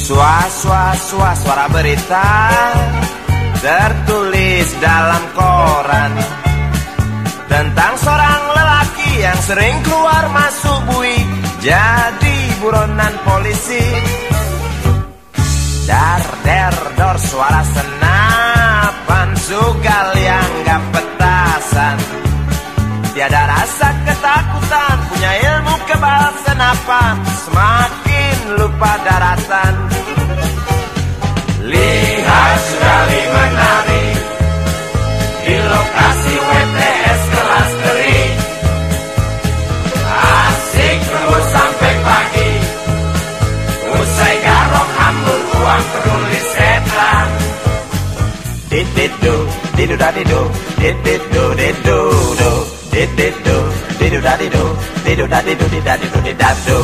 Suara berita tertulis dalam koran tentang seorang lelaki yang sering keluar masuk bui jadi buronan polisi. Dar der dor suara senapan sugal yang gak petasan. Tiada rasa ketakutan, punya ilmu kebal senapan, semakin lupa daratan. Lihat sekali menari di lokasi WTS kelas teri. Asik terus sampai pagi, usai garong hambur uang peduli setan. Dididu, didu dadidu, dididu didu do, dididu, didu dadidu, didu dadidu didadidu didadu.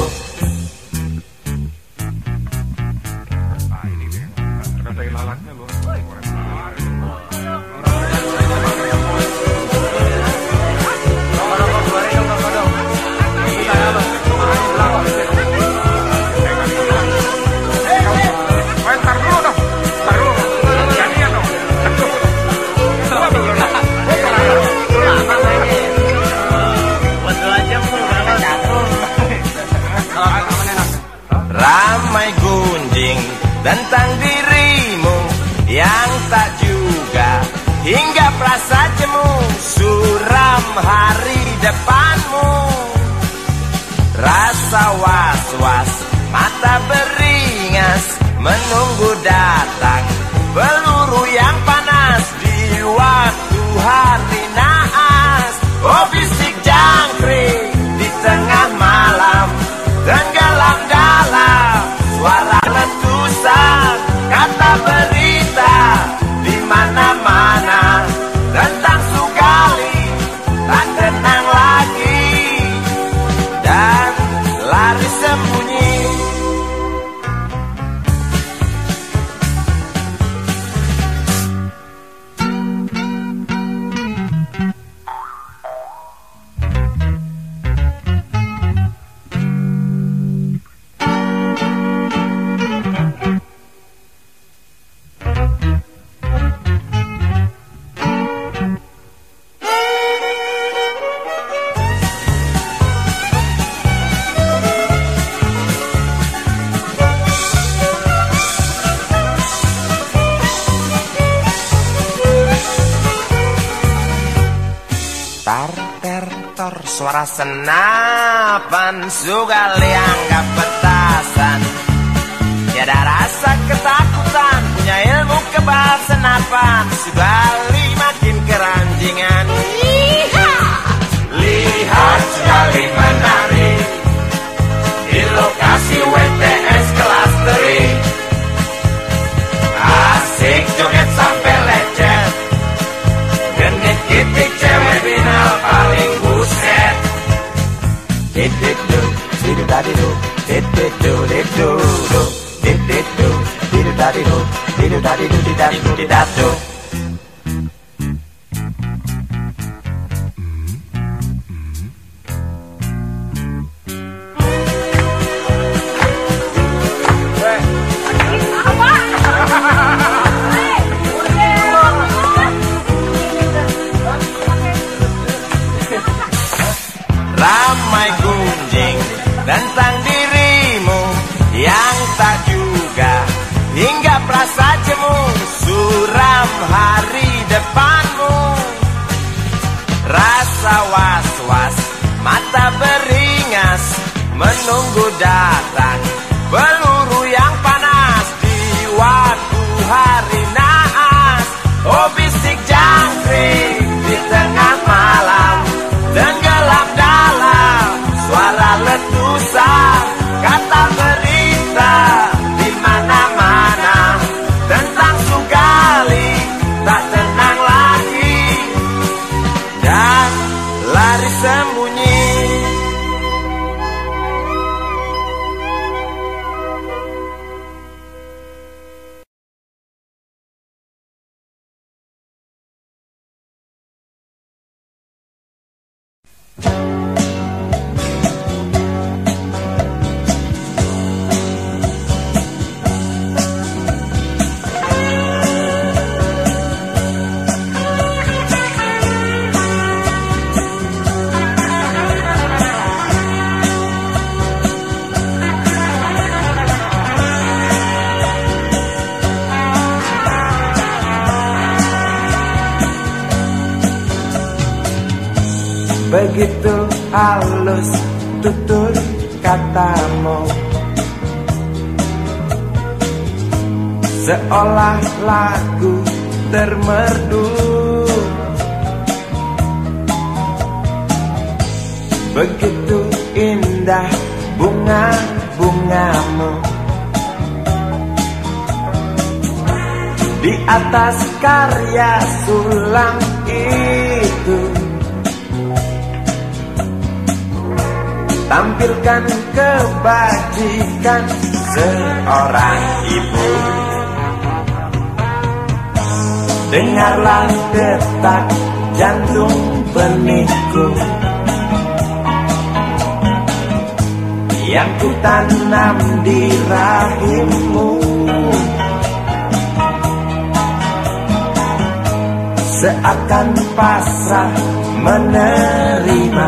Ramai gunjing tentang dirimu yang tak juga hingga perasa jemu, suram hari depanmu. Rasa was-was, mata beringas menunggu datang peluru yang panas di waktu hari naas. Oh bisik jangkrik di tengah malam, tenggelam dalam suara letusan, kata berita di mana-mana tentang Sugali tak tenang lagi dan lari sembunyi. Tar suara senapan sugal yang gak petasan. Tiada rasa ketakutan, punya ilmu kebal senapan, Sugali makin keranjingan. Lihat Sugali menari di lokasi WTS kelas teri. Asik joget sampai lecet, genit kitik cewek binal paling buset. Dididu, didu dadidu, dididu didu do, dididu, didu dadidu, didu dadidu didadidu didadu. Ramai gunjing tentang dirimu yang tak juga hingga perasa jemu, suram hari depanmu. Rasa was-was, mata beringas menunggu datang peluru yang panas di waktu hari naas. Oh bisik jangkrik di tengah malam, tenggelam dalam suara letusan, kata berita di mana-mana tentang Sugali tak tenang lagi dan lari sembunyi. begitu halus tutur katamu, seolah lagu termerdu. Begitu indah bunga-bungamu di atas karya sulam itu. Tampilkan kebajikan seorang ibu. Dengarlah detak jantung benihku yang ku tanam di rahimmu. Seakan pasrah menerima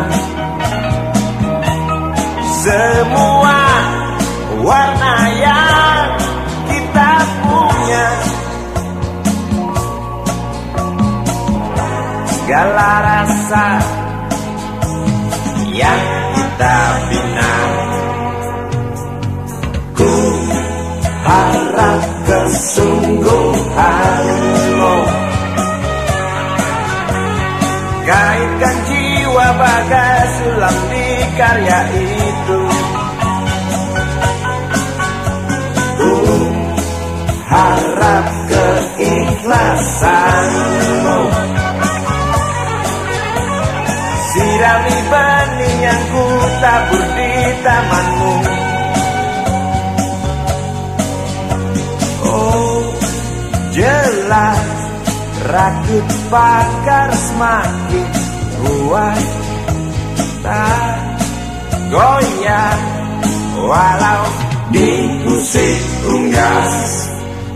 semua warna yang kita punya, segala rasa yang kita bina. Ku harap kesungguhanmu, kaitkan jiwa bagai sulam di karya itu. Ku harap keikhlasanmu, sirami benih yang ku tabur di tamanmu. Oh, jelas rakit bakar semakin kuat, tak goyah walau diusik unggas.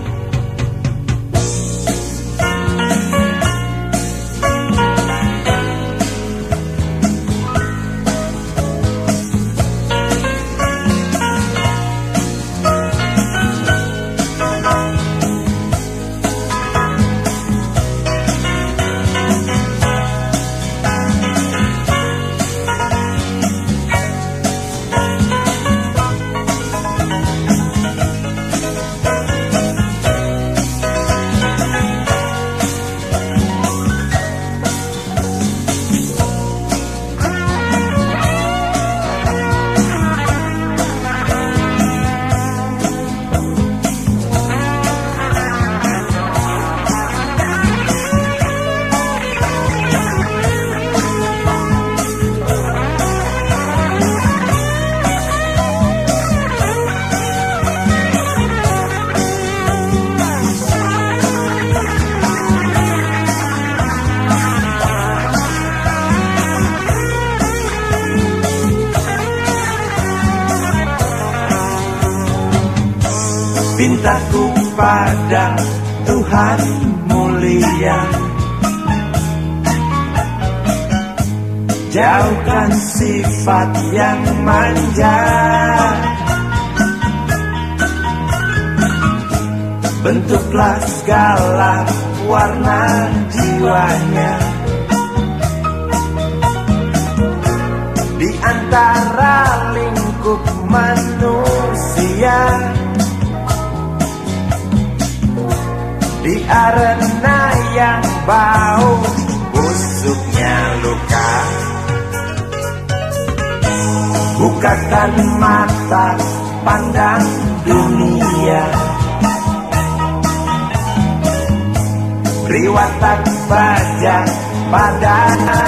Pintaku pada Tuhan mulia, jauhkan sifat yang manja. Bentuklah segala warna jiwanya di antara lingkup manusia. Di arena yang bau busuknya luka, bukakan mata pandang dunia. Beri watak baja padanya,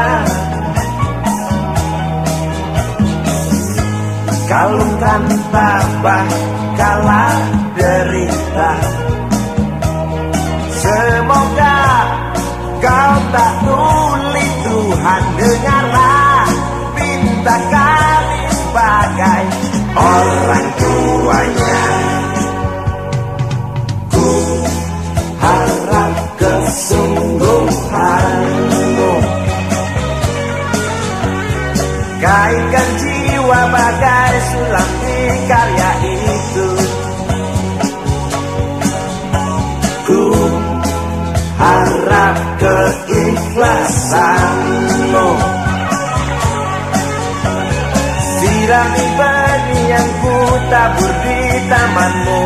kalungkan tabah kala derita. Semoga kau tak tuli, Tuhan dengarlah pinta kami sebagai orang tuanya. Ku harap kesungguhanmu, kaitkan jiwa bagai sulam di karya itu. bertabur di tamanmu.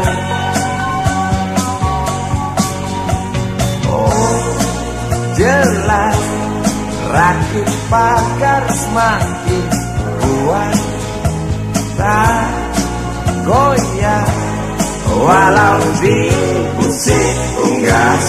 Oh, jelas rakit pagar semakin kuat, tak goyah walau diusik unggas.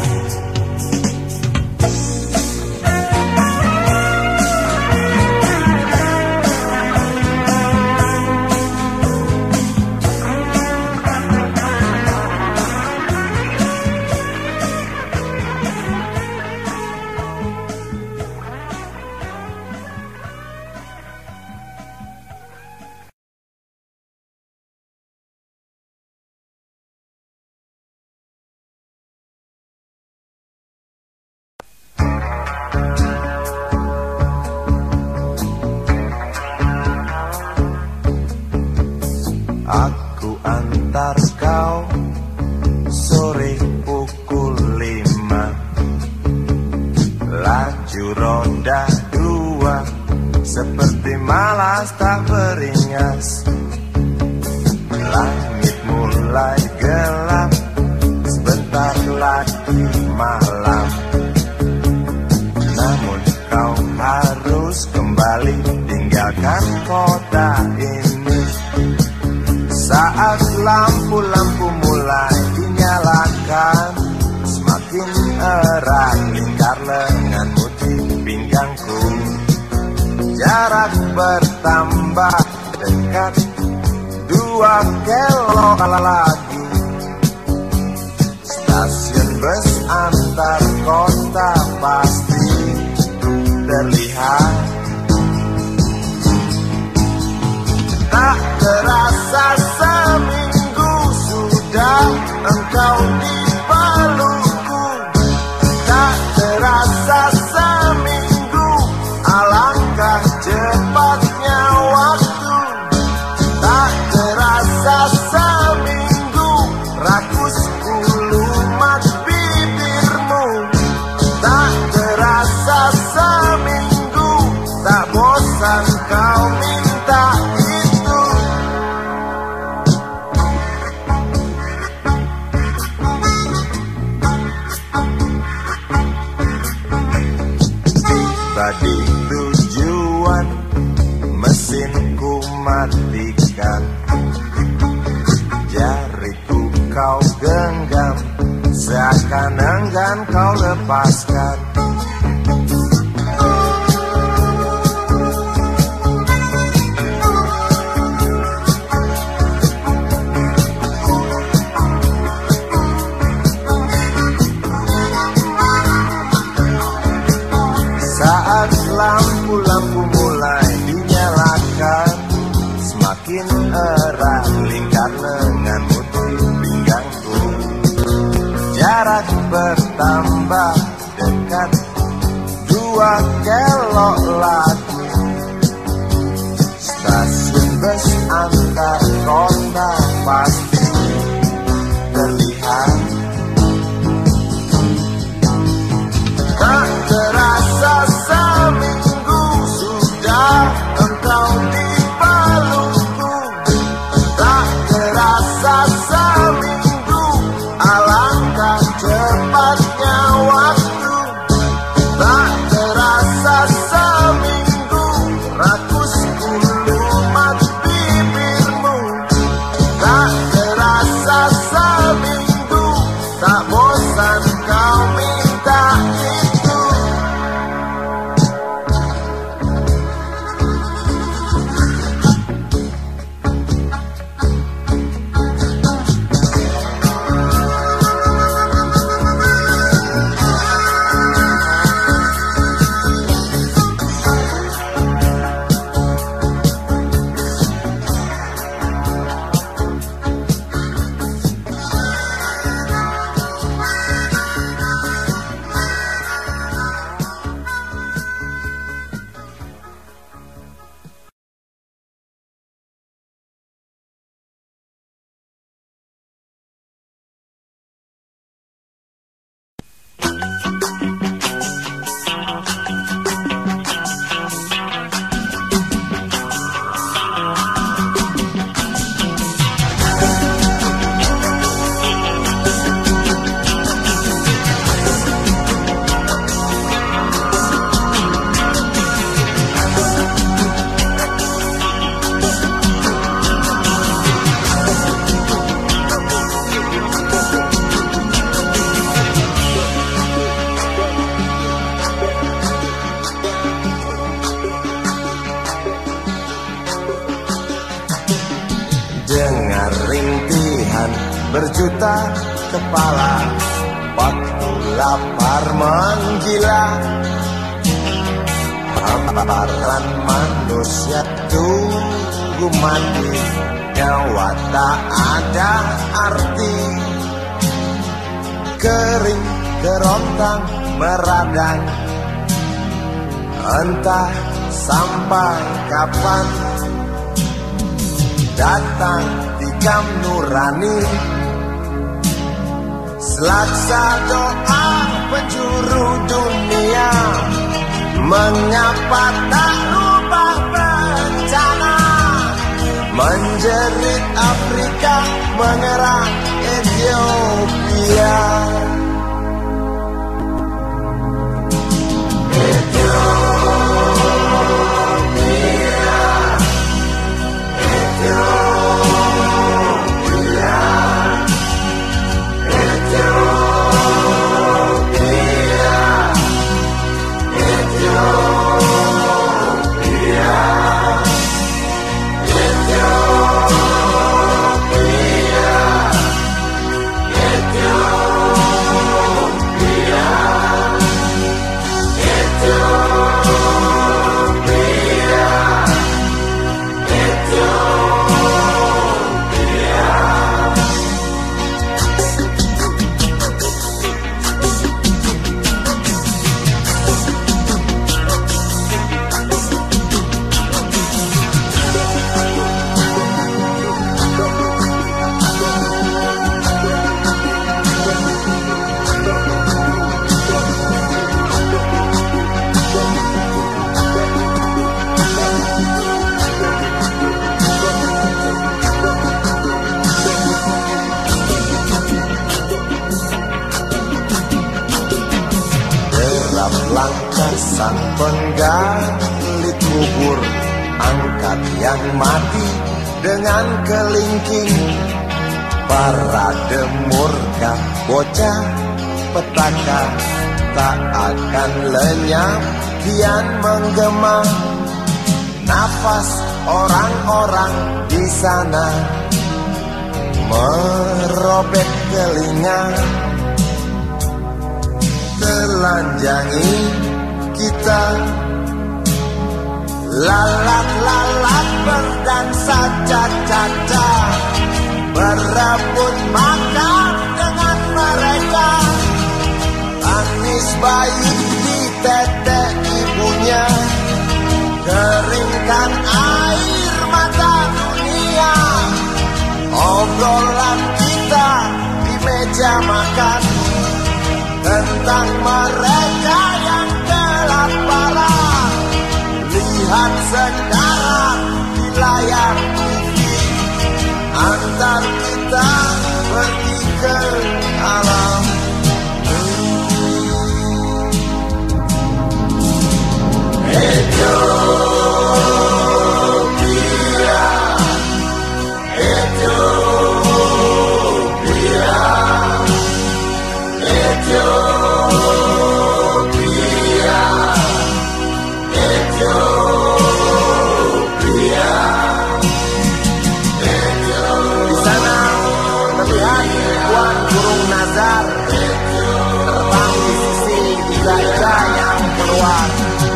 Aku antar kau sore pukul 5. Laju roda 2 seperti malas tak beringas. Langit mulai gelap, sebentar lagi malam. Namun kau harus kembali tinggalkan kota ini. Saat lampu-lampu mulai dinyalakan, semakin erat lingkar lenganmu di pinggangku. Jarak bertambah dekat, 2 kilo lagi. Stasiun bus antar kota pasti terlihat. Tak terasa seminggu sudah engkau di pelukku. Tak terasa seminggu, alangkah cepatnya waktu. Tak terasa seminggu, rakus ulumat bibirmu. Tak terasa seminggu, tak bosan kau minta itu. Tiba di tujuan, mesinku matikan. Jariku kau genggam, seakan enggan kau lepaskan. Saat lampu-lampu mulai dinyalakan, semakin erat lingkar lenganmu di pinggangku. Jarak bertambah dekat, 2 kilo lagi. Stasiun bus antar kota pasti terlihat. Tak terasa seminggu sudah engkau di pelukku. Tak terasa seminggu, alangkah cepatnya waktu. Tak terasa seminggu, rakus ulumat bibirmu. Tak berjuta kepala, waktu lapar menggila. Hamparan manusia tunggu mati, nyawa tak ada arti. Kering kerontang meradang, entah sampai kapan. Datang tikam nurani, selaksa doa penjuru dunia. Mengapa tak rubah bencana, menjerit Afrika, mengerang Ethiopia. Langkah sang penggali kubur, angkat yang mati dengan kelingking. Parade murka bocah petaka tak akan lenyap, kian menggema. Nafas orang-orang di sana merobek telinga. Telanjangi kita, lalat-lalat berdansa caca-caca, berebut makan dengan mereka. Tangis bayi di tetek ibunya, keringkan air mata dunia. Obrolan kita di meja makan tentang mereka yang kelaparan. Lihat sekarang di layar TV, antar kita pergi ke alam. Ethiopia, Ethiopia, Ethiopia, Ethiopia. Di sana terlihat ribuan burung nazar terbang di sisi gajah yang keluar.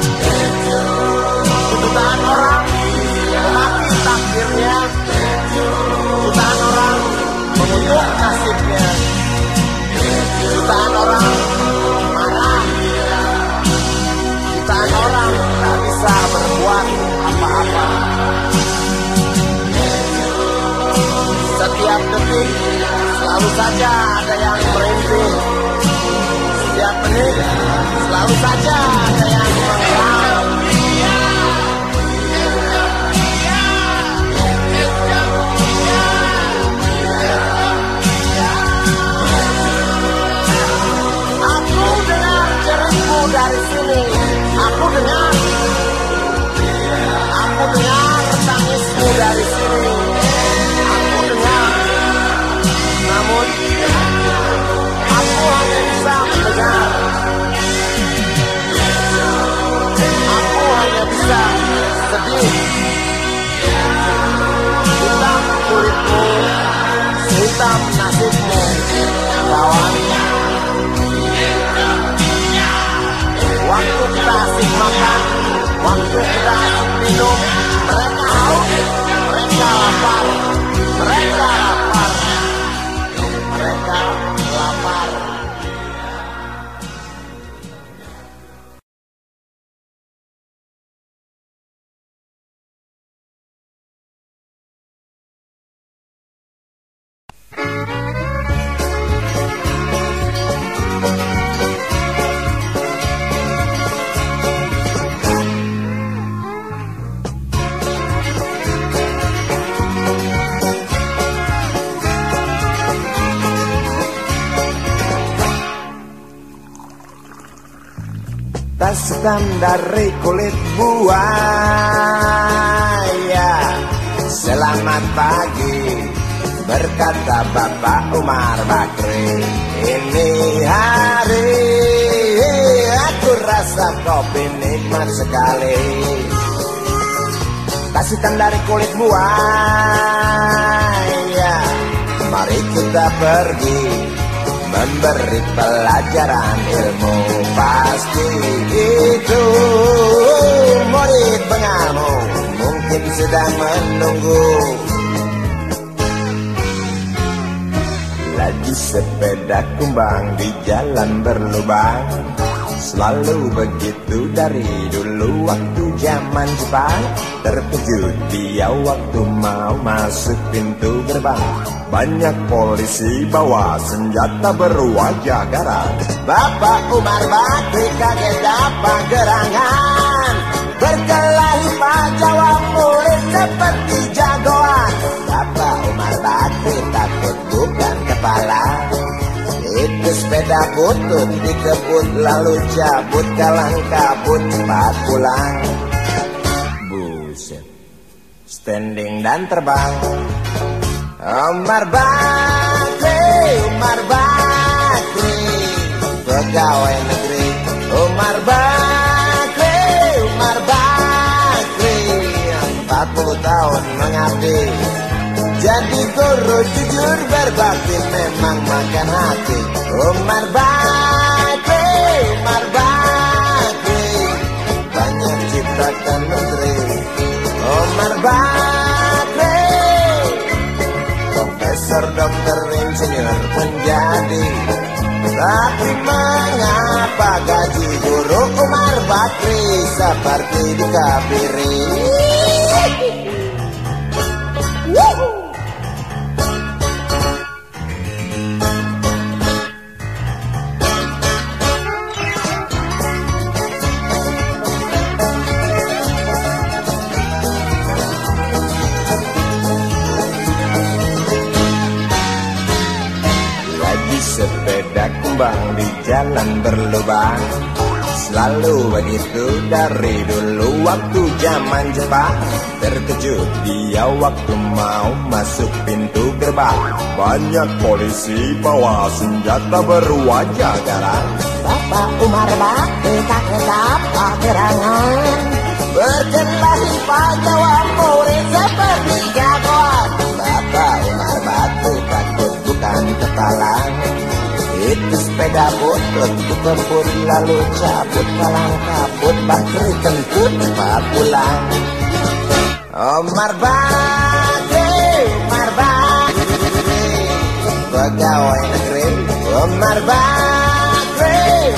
Jutaan orang menanti takdirnya, jutaan orang mengutuk nasibnya, jutaan orang marah, jutaan orang tak bisa berbuat apa-apa. Setiap detik selalu saja ada yang merintih, setiap menit selalu saja ada yang mengeram. Dari sini aku dengar tangismu dari sini aku dengar, namun aku hanya bisa mendengar, aku hanya bisa sedih. Hitam kulitmu, hitam nasib hitam dari kulit buaya. Selamat pagi, berkata Bapak Umar Bakri. Ini hari aku rasa kopi nikmat sekali. Tas hitam dari kulit buaya. Mari kita pergi memberi pelajaran ilmu. Pasti itu murid pengamu mungkin sedang menunggu. Laju sepeda kumbang di jalan berlubang. Selalu begitu dari dulu waktu zaman Jepang. Terkejut dia waktu mau masuk pintu gerbang. Banyak polisi bawa senjata berwajah garang. Bapak Umar Bakri kaget dapat gerangan. Berkelahi Pak jawab murid seperti jagoan. Bapak Umar Bakri takut bukan kepala. Itu sepeda butut dikebut lalu cabut kalang kabut cepat pulang. Buset, standing dan terbang. Umar Bakri, pegawai negeri. Umar Bakri, 40 tahun mengabdi. Jadi guru jujur berbakti memang makan hati. Umar Bakri, banyak ciptakan menteri. Umar Bakri, profesor, dokter, insinyur menjadi. Tapi mengapa gaji guru Umar Bakri seperti dikabiri? Sepeda kumbang di jalan berlubang. Selalu begitu dari dulu waktu zaman Jepang. Terkejut dia waktu mau masuk pintu gerbang. Banyak polisi bawa senjata berwajah garang. Bapak Umar Bakri kaget dapat gerangan. Berkelahi Pak jawab murid seperti jagoan. Bapak Umar Bakri takut bukan kepala. Itu sepeda butut dikebut lalu cabut kalang kabut. Bakri kentut cepat pulang. Umar Bakri, pegawai negeri. Umar Bakri,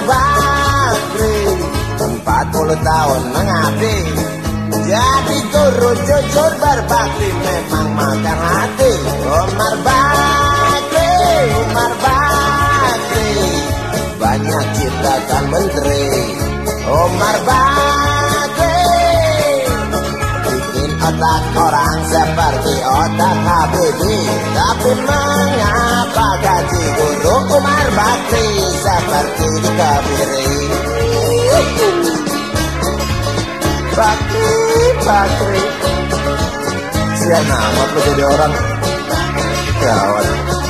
40 tahun mengabdi. Jadi guru jujur berbakti memang makan hati. Umar Bakri, banyak ciptakan menteri. Umar Bakri bikin otak orang seperti otak Habibie. Tapi mengapa gaji guru Umar Bakri seperti dikabiri? Bakri sian amat lo jadi orang gawat.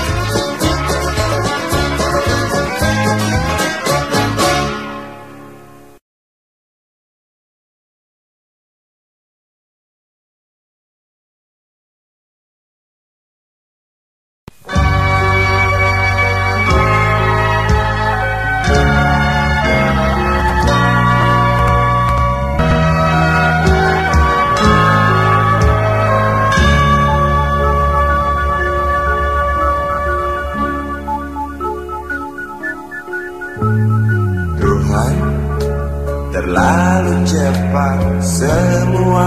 Terlalu cepat semua.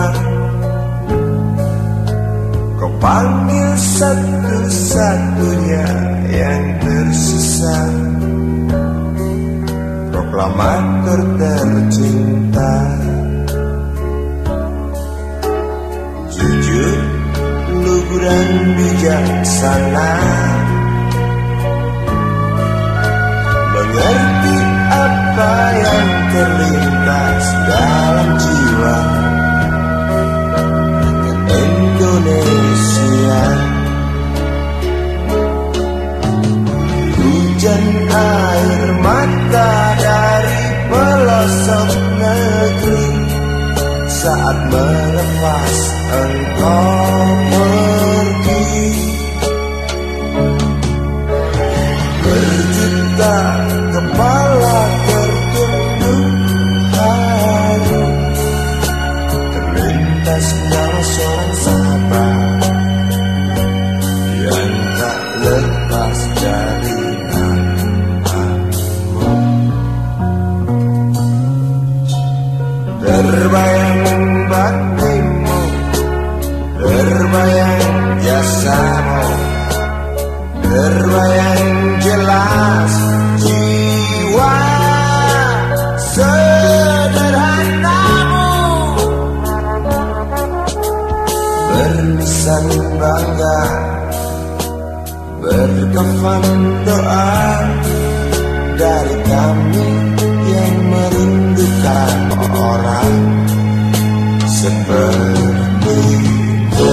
Kau panggil satu-satunya yang tersisa. Proklamator tercinta. Jujur, lugu dan bijaksana. Mengerti apa yang terlihat air mata dari pelosok negeri saat melepas engkau pergi. Berjuta kepala tertunduk haru, terlintas nyawa seorang sahabat yang tak lepas dari namamu. Terbayang baktimu, terbayang jasamu, terbayang jelas jiwa sederhanamu, berlisan bangga, berkafan doa dari kami yang merindukan orang sepertimu.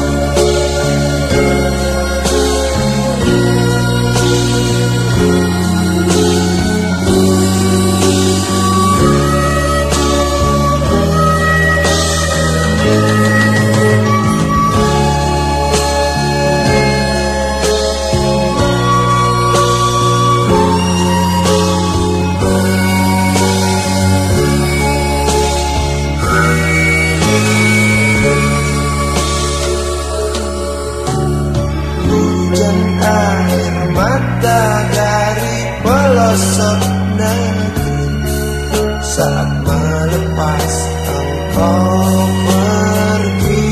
Dari pelosok negeri saat melepas engkau pergi.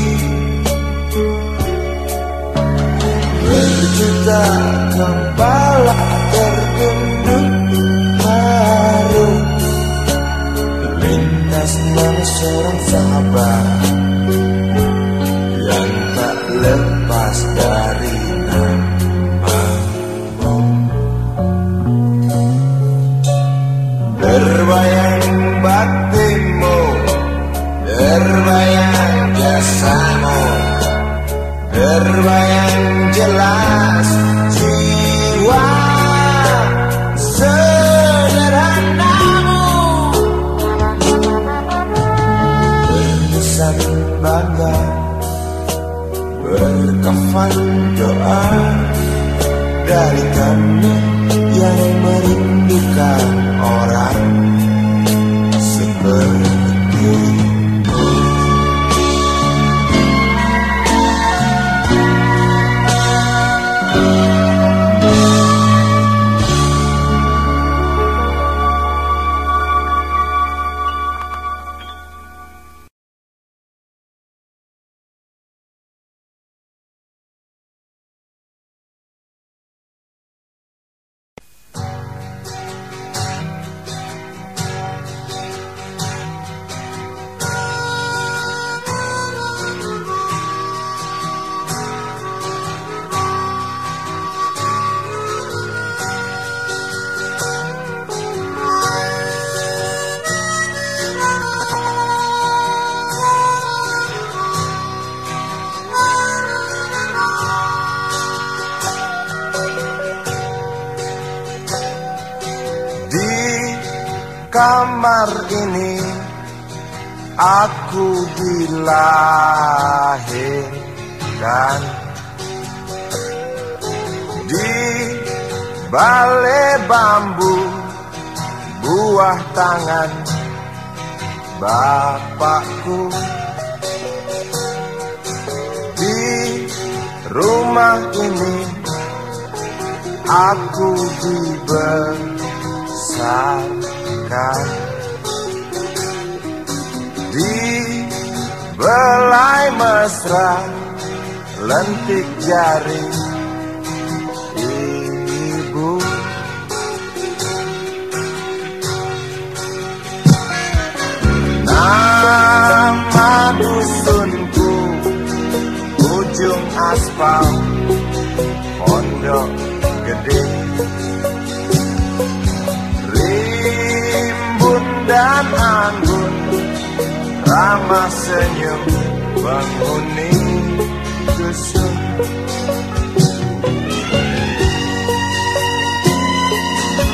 Berjuta kepala tertunduk haru, terlintas nama seorang sahabat yang tak lepas dari terbayang baktimu, terbayang jasamu, terbayang jelas jiwa sederhanamu, berlisan bangga, berkafan doa dari kami yang merindukan orang seperti kamar ini aku dilahirkan, di balai bambu buah tangan bapakku. Di rumah ini aku dibesarkan, di belai mesra lentik jari ibu. Nama dusunku ujung aspal Pondok Gede, rimbun dan anggun ramah senyum penghuni dusun.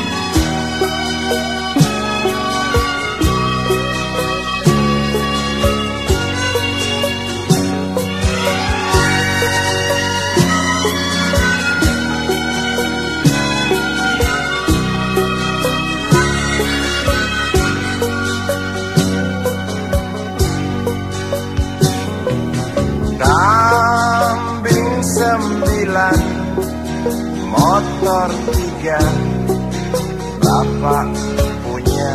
motor 3 bapak punya,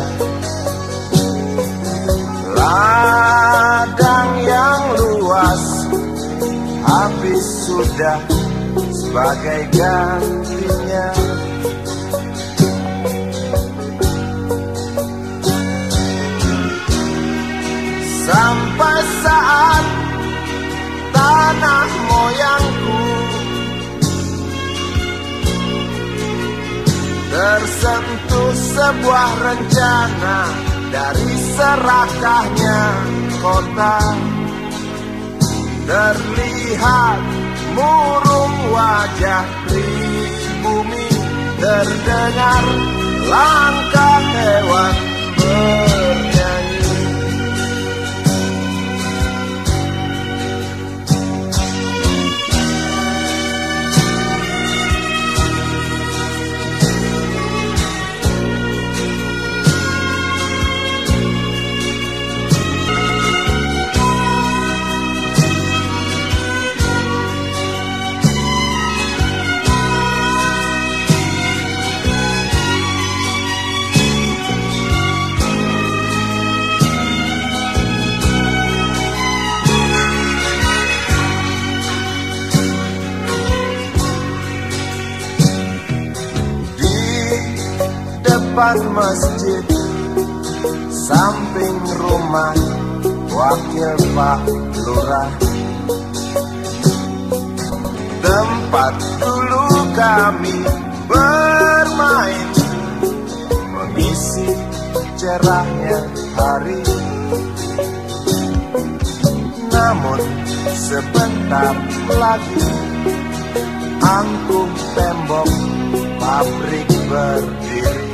ladang yang luas habis sudah sebagai gantinya. Sampai saat tanah moyangku tersentuh sebuah rencana dari serakahnya kota, terlihat murung wajah pribumi, terdengar langkah hewan bernyanyi. Depan masjid, samping rumah wakil Pak Lurah, tempat dulu kami bermain, mengisi cerahnya hari. Namun sebentar lagi angkuh tembok pabrik berdiri.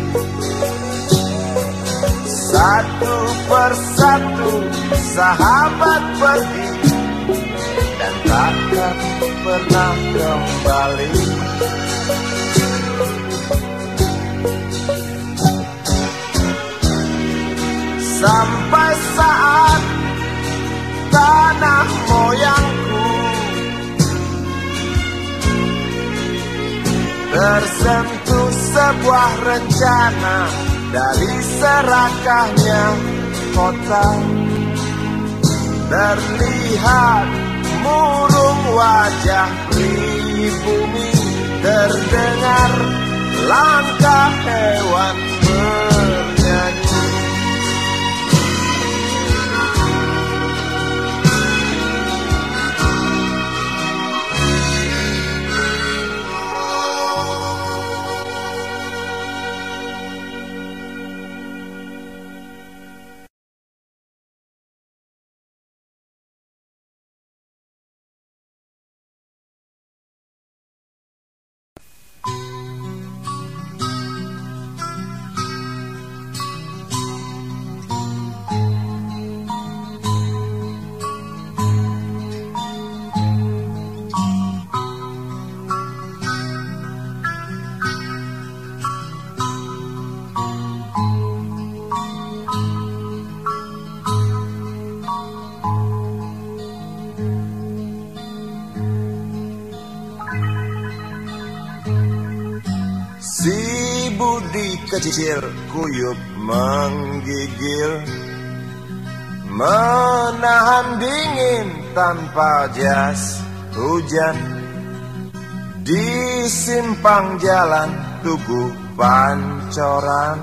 Satu persatu sahabat pergi dan takkan pernah kembali. Sampai saat tanah moyangku tersentuh sebuah rencana dari serakahnya kota, terlihat murung wajah pribumi, terdengar langkah hewan bernyanyi. Si Budi kecil kuyup menggigil, menahan dingin tanpa jas hujan. Di simpang jalan Tugu Pancoran,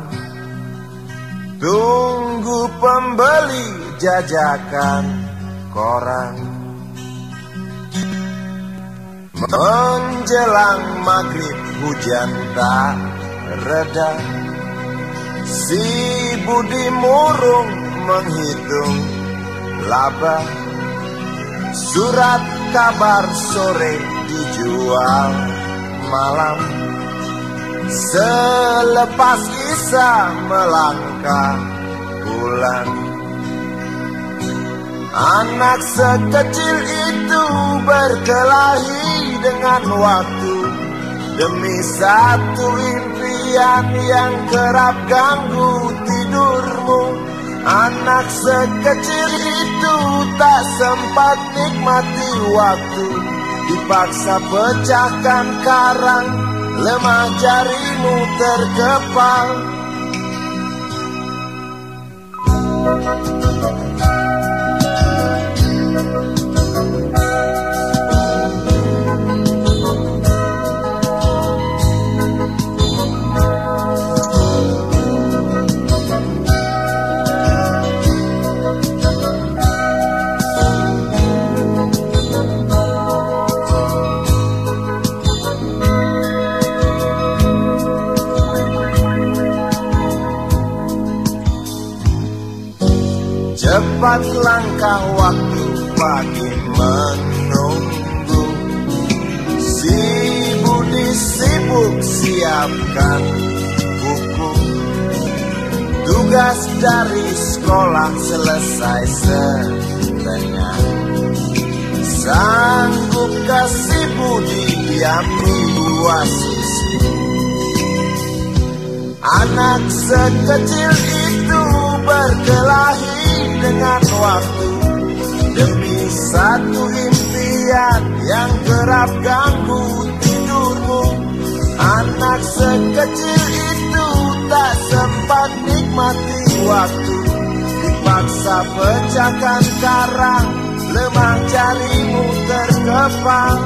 tunggu pembeli jajakan koran. Menjelang maghrib hujan tak reda, si Budi murung menghitung laba. Surat kabar sore dijual malam, selepas Isa melangkah pulang. Anak sekecil itu berkelahi dengan waktu demi satu impian yang kerap ganggu tidurmu. Anak sekecil itu tak sempat nikmati waktu dipaksa pecahkan karang, lemah jarimu terkepal. Cepat langkah waktu pagi menunggu, si Budi sibuk siapkan buku. Tugas dari sekolah selesai setengah. Sanggupkah si Budi diam di dua sisi? Anak sekecil itu berkelahi dengan waktu demi satu impian yang kerap ganggu tidurmu. Anak sekecil itu tak sempat nikmati waktu, dipaksa pecahkan karang, lemah jarimu terkepal.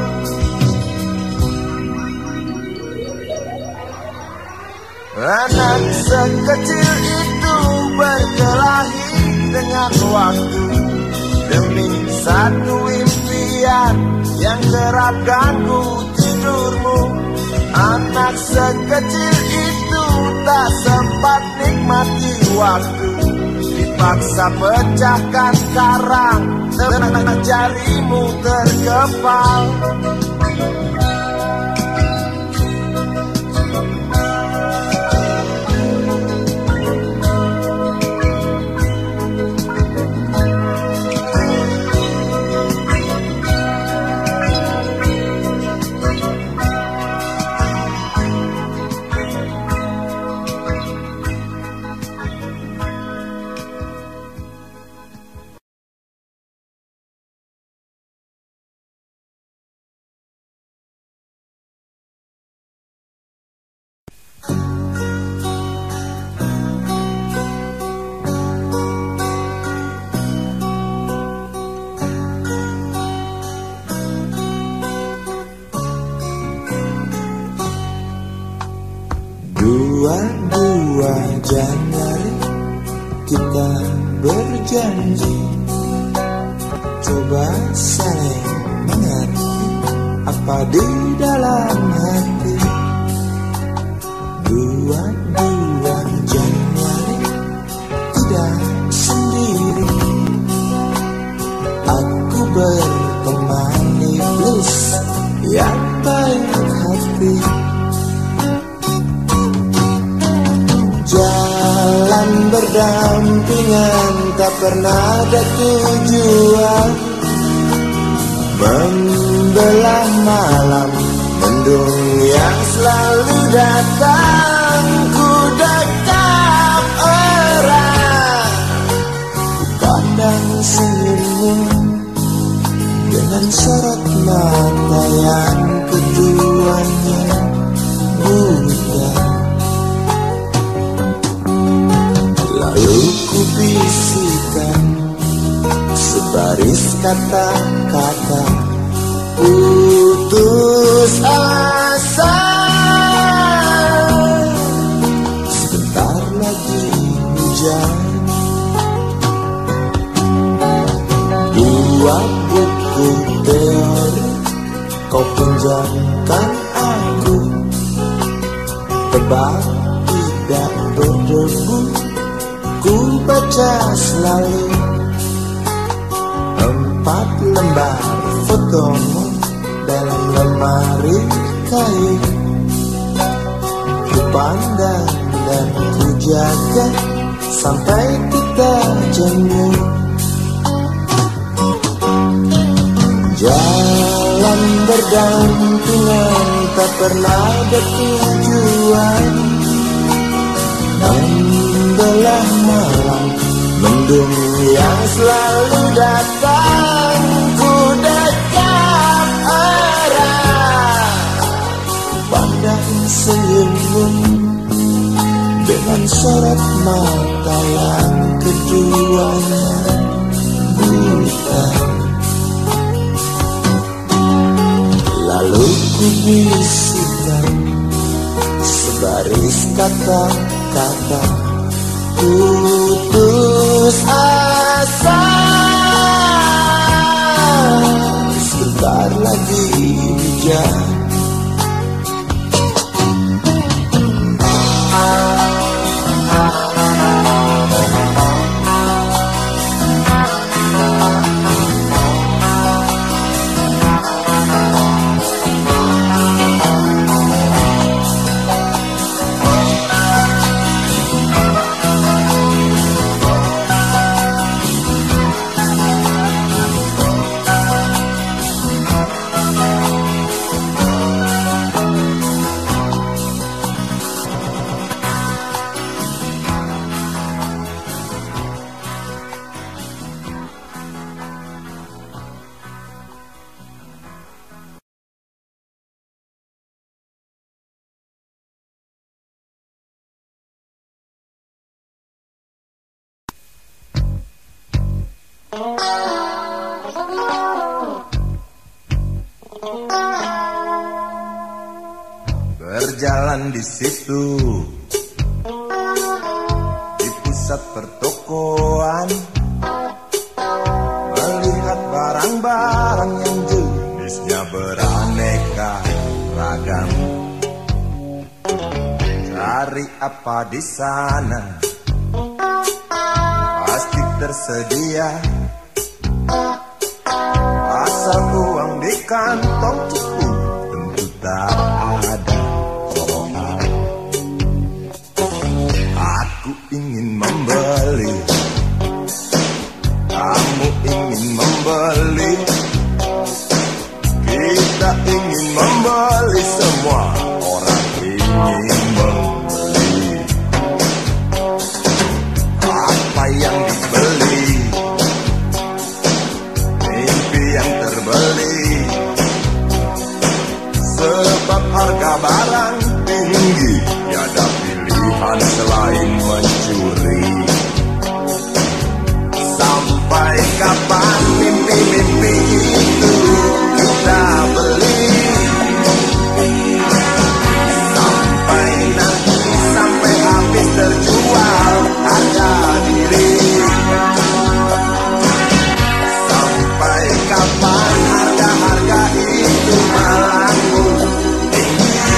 Anak sekecil itu berkelahi dengan waktu demi satu impian yang kerap ganggu tidurmu. Anak sekecil itu tak sempat nikmati waktu, dipaksa pecahkan karang, lemah jarimu terkepal. Dua Januari kita berjanji, coba saling mengerti apa di dalam hati. 2 Januari tidak sendiri, aku berteman iblis yang baik hati. Jalan berdampingan tak pernah ada tujuan, membelah malam mendung yang selalu datang. Ku dekap erat, pandang senyummu dengan sorot mata yang keduanya buta. Lalu ku bisikan sebaris kata-kata, putus asa. Sebentar lagi hujan, buat buku teori kau pinjamkan aku, tebak tidak berdebu. Ku baca selalu 4 lembar fotomu dalam lemari kain. Ku pandang dan ku jaga sampai kita jemu. Jalan berdampingan tak pernah ada tujuan, membelah malam mendung yang selalu datang. Ku dekat pandang senyummu dengan sorot mata yang keduanya buta. Lalu ku bisikan sebaris kata-kata putus asa. Sebentar lagi hujan. Berjalan di situ, di pusat pertokoan, melihat barang-barang yang jenisnya beraneka ragam. Cari apa di sana, pasti tersedia, asal uang di kantong cukup, tentu tak ada. Aku ingin membeli, kamu ingin membeli, kita ingin membeli, semua orang ingin membeli. Apa yang dibeli, mimpi yang terbeli, sebab harga barang tinggi, tiada pilihan selain mencuri. Sampai kapan mimpi-mimpi itu kita beli? Sampai nanti, sampai habis terjual harga diri. Sampai kapan harga-harga itu melambung tinggi?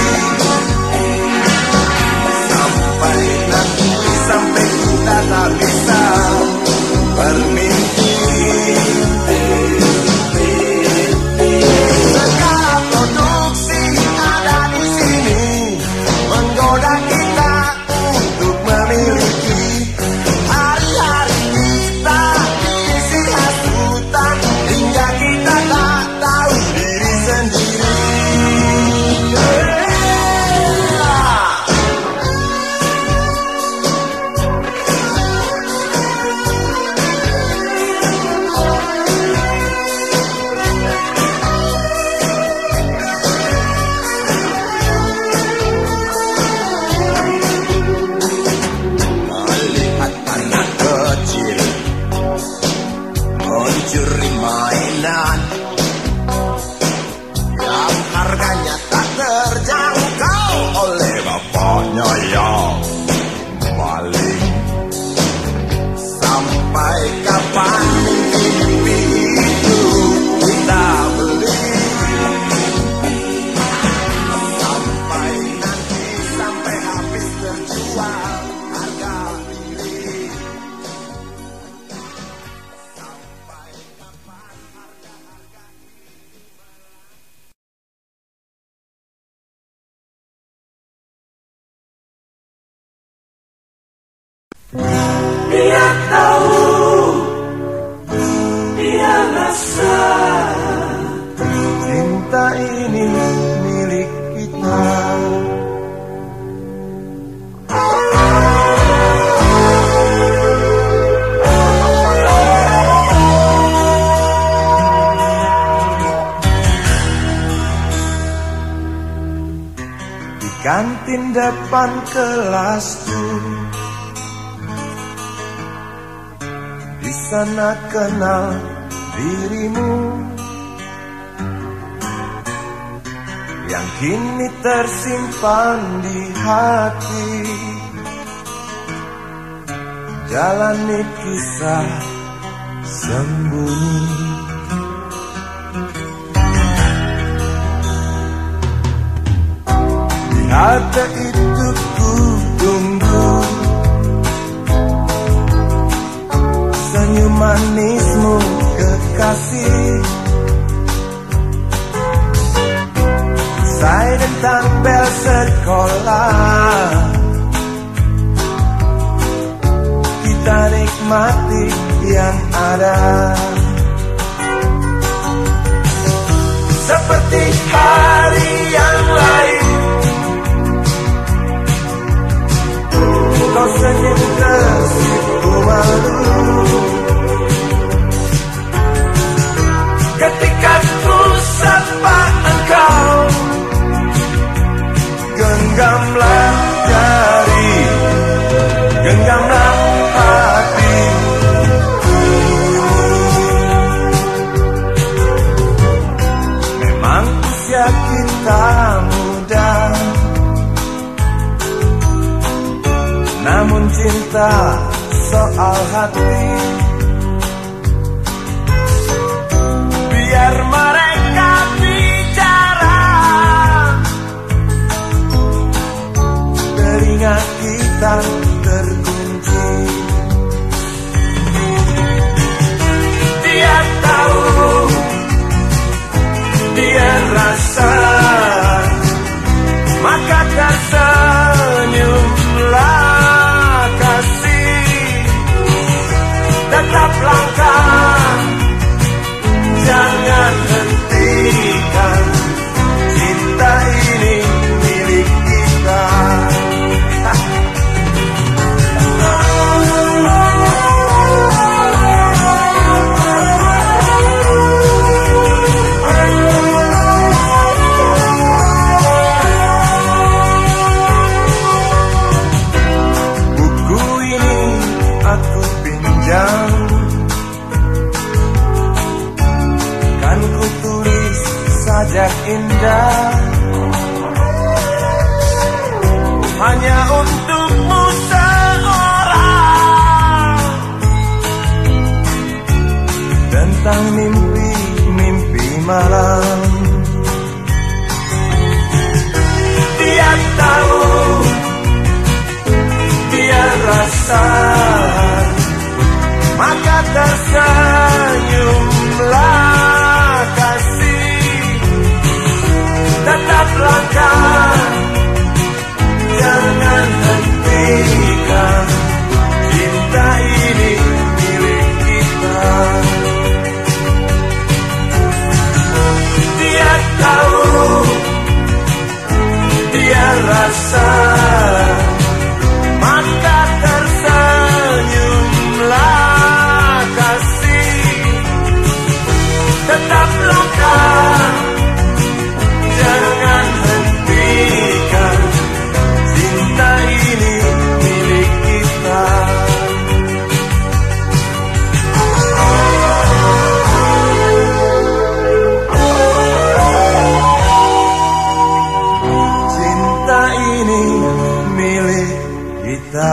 Sampai nanti, sampai kita tak bisa bermimpi. Segala produksi ada di sini, menggoda kita untuk memiliki. Hari-hari kita diisi hasutan, hingga kita tak tahu diri sendiri. Melihat anak kecil mencuri mainan yang harganya tak terjangkau oleh bapaknya yang maling. Sampai kapan mimpi-mimpi itu kita beli? Sampai nanti, sampai habis terjual harga diri. Sampai kapan harga-harga Dia tahu, dia rasa cinta ini milik kita. kantin depan kelasku. Di sana kenal dirimu yang kini tersimpan di hati. Jalani kisah sembunyi. Di hati itu ku tunggu senyum manismu kekasih. Usai dentang bel sekolah, kita nikmati yang ada. Seperti hari yang lain, kau senyum tersipu malu ketika ku sapa engkau. Genggamlah jari, genggamlah hati. Memang usia kita muda, namun cinta soal hati. Biar mereka bicara, telinga kita terkunci. Dia tahu, dia rasa, maka tersenyumlah kasih. Tetap langkah, jangan hentikan, cinta ini milik kita. Buku ini aku pinjam, kan ku tulis sajak indah hanya untukmu seorang, tentang mimpi-mimpi malam. Dia tahu, dia rasa, maka tersenyumlah kasih. Tetap langkah, jangan hentikan, cinta ini milik kita. Dia tahu, dia rasa, maka tersenyumlah kasih. Tetap langkah, jangan hentikan, cinta ini milik kita. Cinta ini milik kita.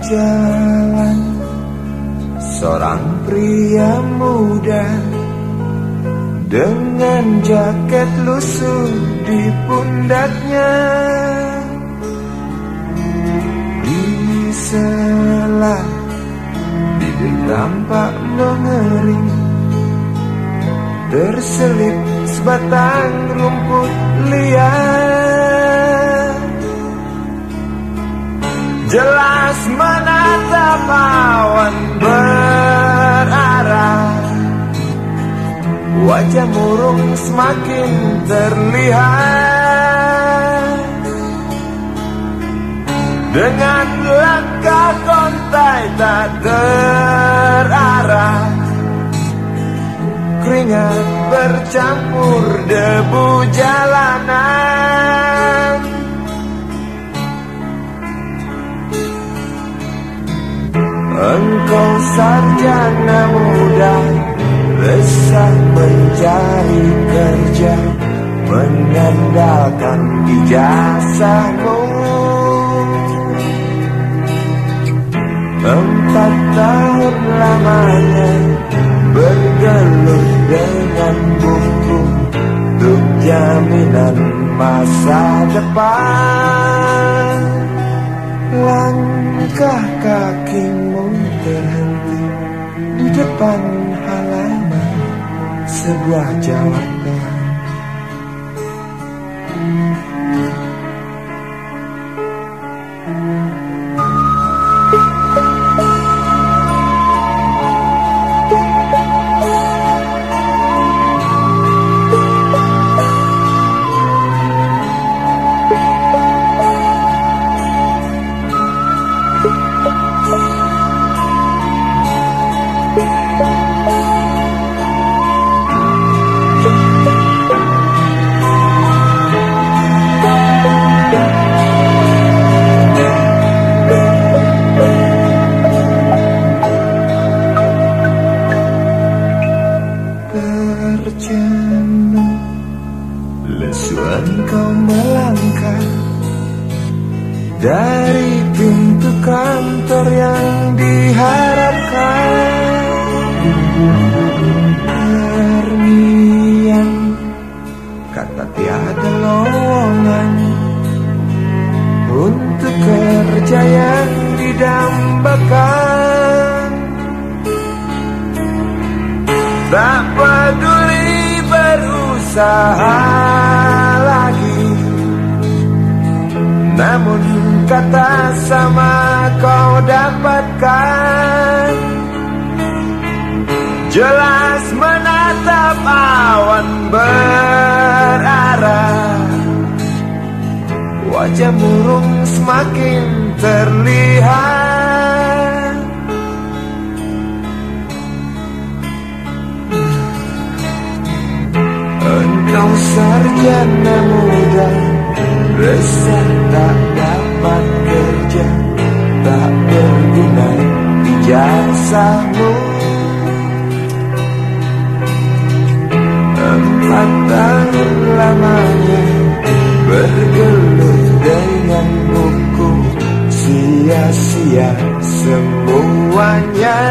berjalan, seorang pria muda dengan jaket lusuh di pundaknya. Di sela bibir tampak mengering, terselip sebatang rumput liar. Jelas menatap awan berarah, wajah murung semakin terlihat. Dengan langkah kontai tak terarah, keringat bercampur debu jalanan. Engkau sarjana muda, resah mencari kerja, mengandalkan ijazahmu. 4 tahun lamanya bergelut dengan buku untuk jaminan masa depan. Langkah kakimu terhenti di depan halaman sebuah jawatan. Engkau melangkah dari pintu kantor yang diharapkan. Ternian kata tiada lowongan untuk kerja yang didambakan. Tak peduli berusaha lagi, namun kata sama kau dapatkan. Jelas menatap awan berarah, wajah murung semakin terlihat. Engkau sarjana muda, resah tak dapat kerja, tak berguna ijazahmu. 4 tahun lamanya bergelut dengan buku, sia-sia semuanya.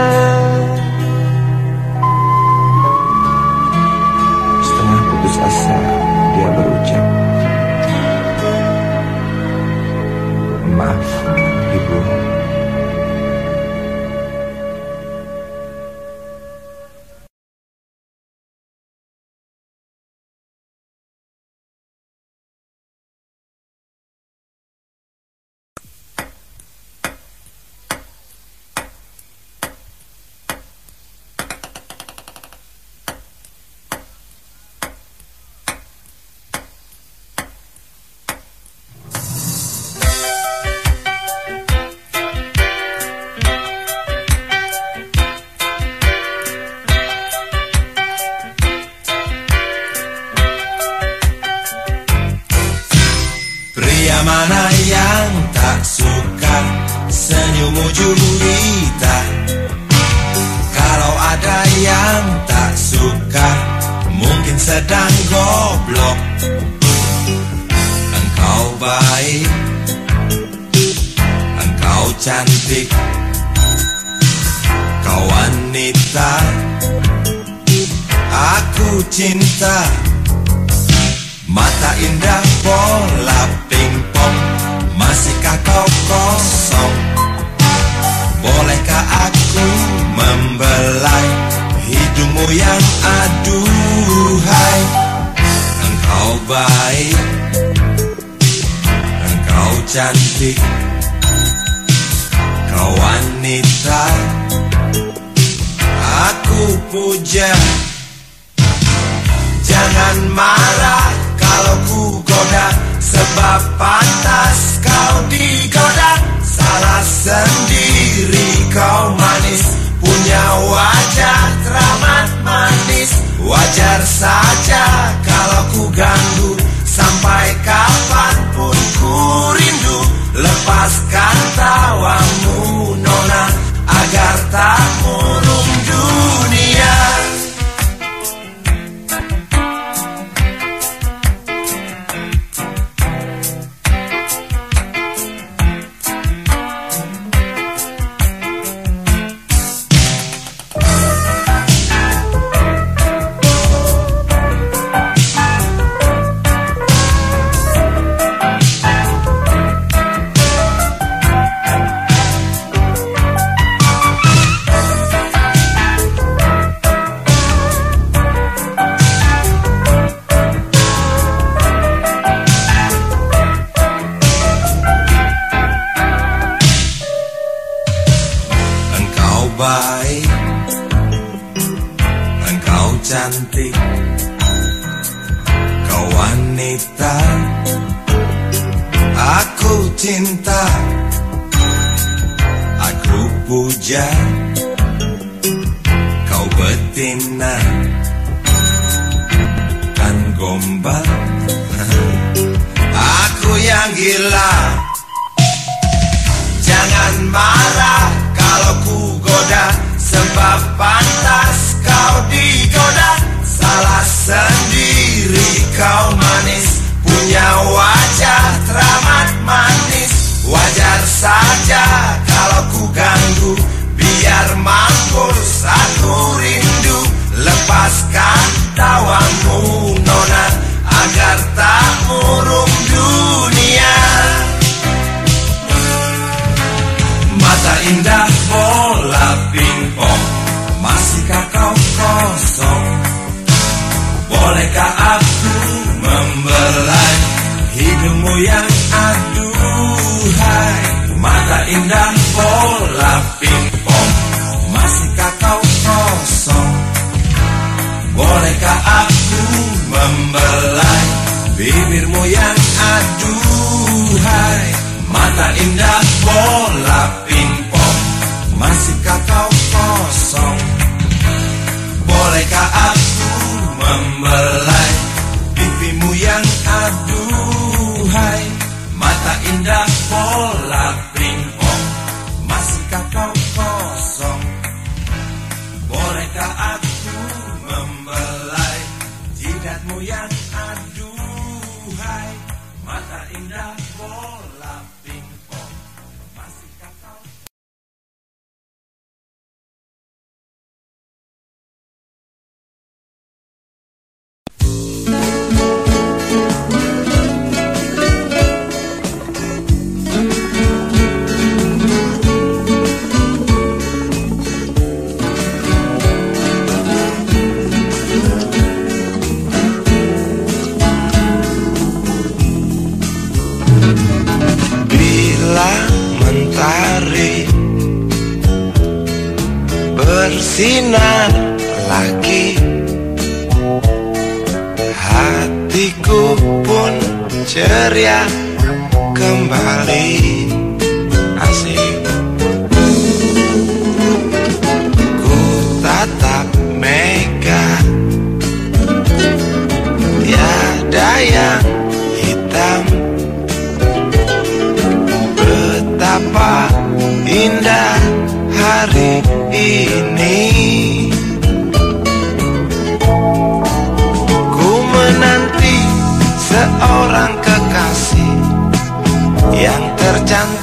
Setengah putus asa dia berucap, maaf ibu. Mana yang tak suka senyummu juwita? Kalau ada yang tak suka, mungkin sedang goblok. Engkau baik, engkau cantik, cantik, kau wanita aku cinta. Mata indah bola pingpong, masihkah kau kosong? Bolehkah aku membelai hidungmu yang aduhai? Engkau baik, engkau cantik, kau wanita aku puja. Jangan marah kalau ku goda, sebab pantas kau digoda. Salah sendiri kau manis, punya wajah teramat manis. Wajar saja kalau ku ganggu, sampai kapanpun ku rindu. Lepaskan tawamu nona, agar tak murung dunia. Baik, engkau cantik, kau wanita aku cinta. Aku puja kau betina kan gombal, aku yang gila. Jangan marah kalau ku goda, sebab pantas kau digoda. Salah sendiri kau manis, punya wajah teramat manis. Wajar saja kalau ku ganggu, biar mampus aku rindu. Lepaskan tawamu nona, agar tak murung dunia. Mata indah bola pingpong, masihkah kau kosong? Bolehkah aku membelai hidungmu yang aduhai? Mata indah bola pingpong, masihkah kau kosong? Bolehkah aku membelai bibirmu yang aduhai? Mata indah bola pingpong, masihkah kau kosong? Bolehkah aku membelai pipimu yang aduhai? Mata indah bola pingpong, masihkah kau kosong? Bolehkah aku membelai jidatmu yang aduhai? Mata indah bola pingpong, masihkah kau? Mentari bersinar lagi, hatiku pun ceria kembali. Asik. Ku tatap mega, tiada yang hitam. Betapa indah hari ini. Ku menanti seorang kekasih yang tercantik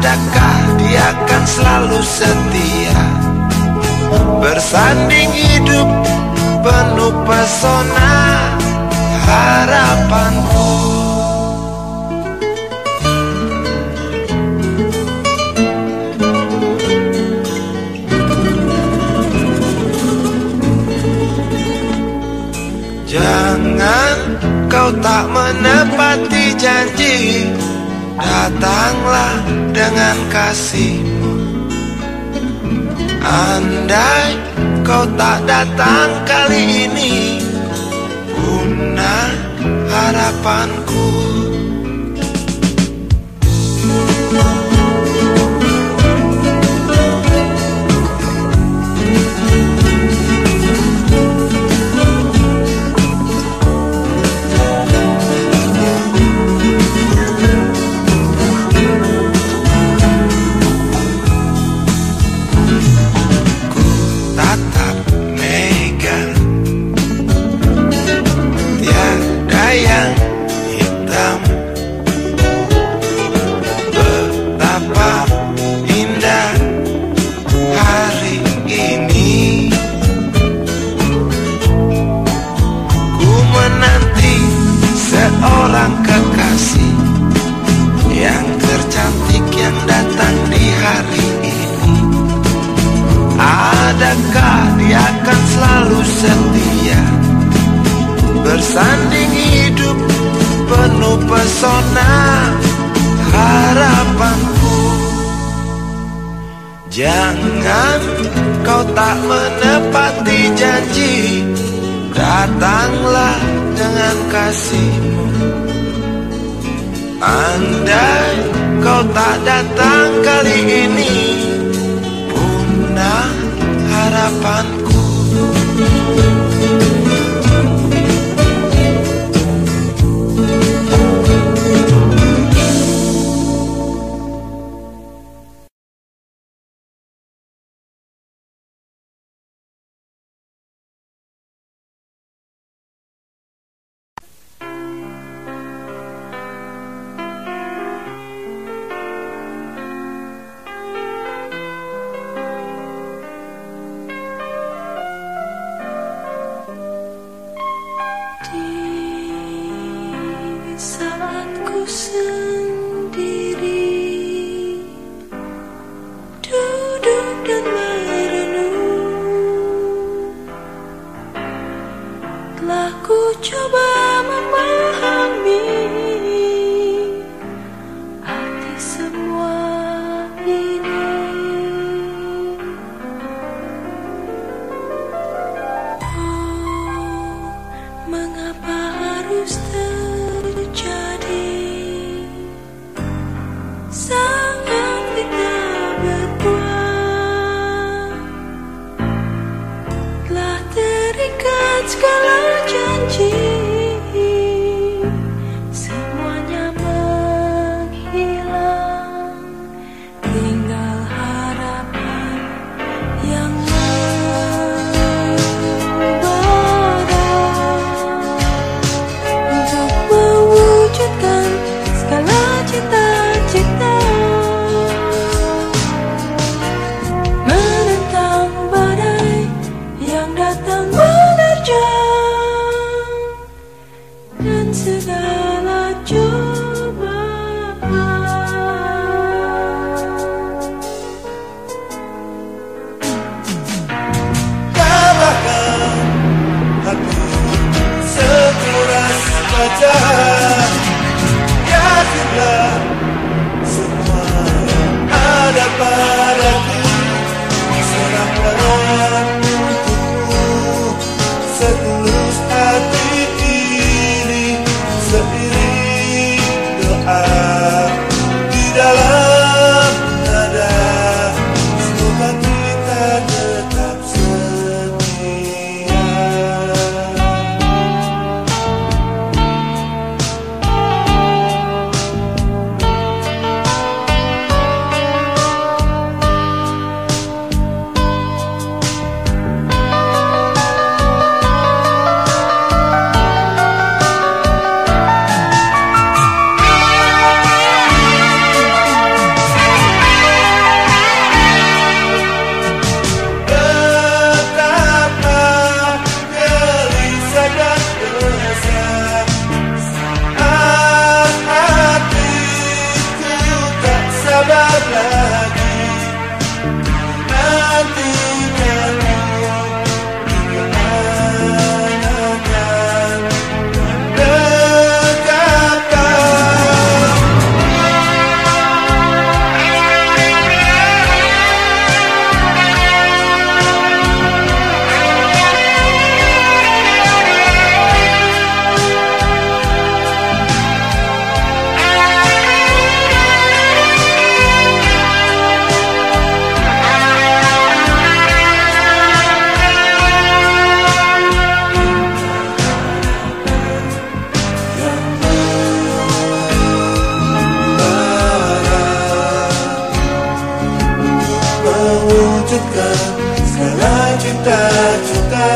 Adakah dia akan selalu setia bersanding hidup penuh pesona harapanku. Jangan kau tak menepati janji, datanglah dengan kasihmu. Andai kau tak datang kali ini, punah harapanku. Seorang kekasih yang tercantik yang datang di hari ini. Adakah dia akan selalu setia bersanding hidup penuh pesona harapanku. Jangan kau tak menepati janji, datanglah dengan kasihmu. Andai kau tak datang kali ini, punah harapanku. bersuka-cita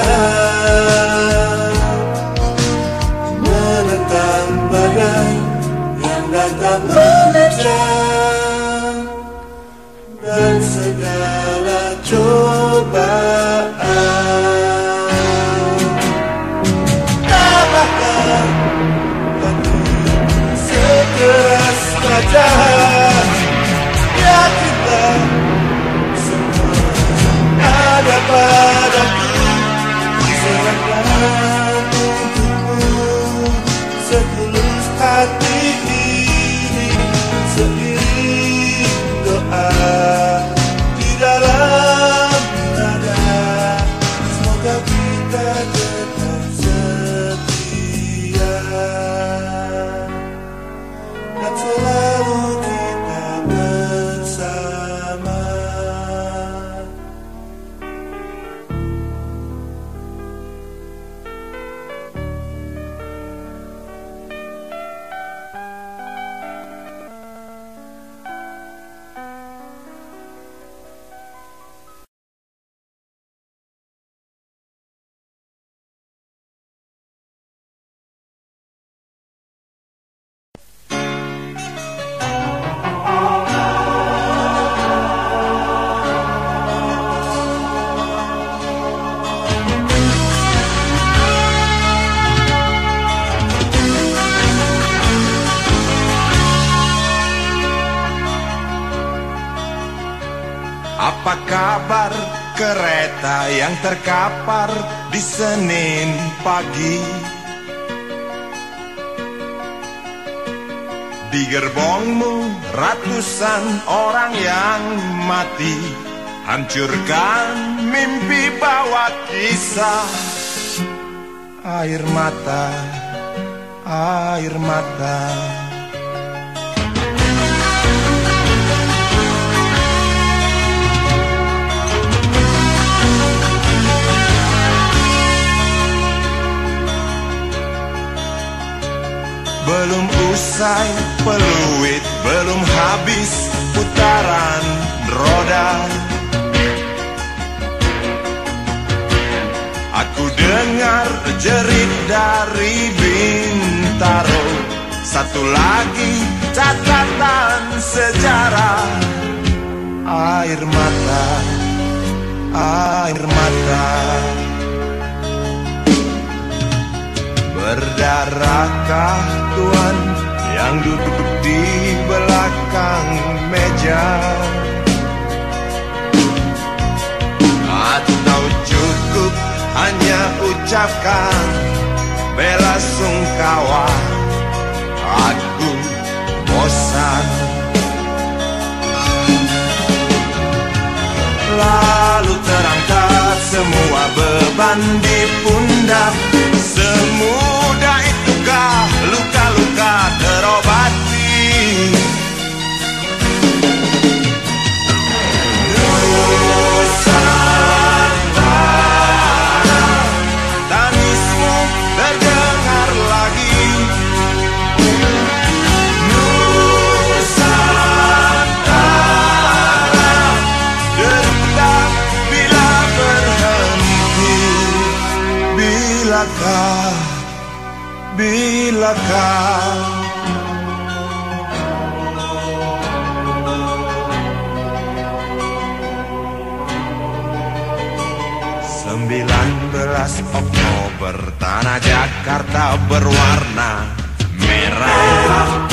menentang badai yang datang menerjang dan segala cobaan. Tabahkan hati sekeras kaca, ya kita semua ada padaku. Serahkan untukmu setulus hati ini, seiring doa di dalam nada. Semoga kita tetap setia dan selalu kita bersama. Apa kabar kereta yang terkapar di Senin pagi? Di gerbongmu ratusan orang yang mati, hancurkan mimpi bawa kisah. Air mata, air mata. Belum usai peluit, belum habis putaran roda, aku dengar jerit dari Bintaro. Satu lagi catatan sejarah. Air mata, air mata. Berdarahkah Tuan yang duduk di belakang meja? Atau cukup hanya ucapkan bela sungkawa? Aku bosan. Lalu terangkat semua beban di pundak. Semudah itukah luka-luka terobati? Nusantara, tangismu terdengar lagi. Nusantara, detak bila berhenti. Bilakah 19 Oktober, tanah Jakarta berwarna merah,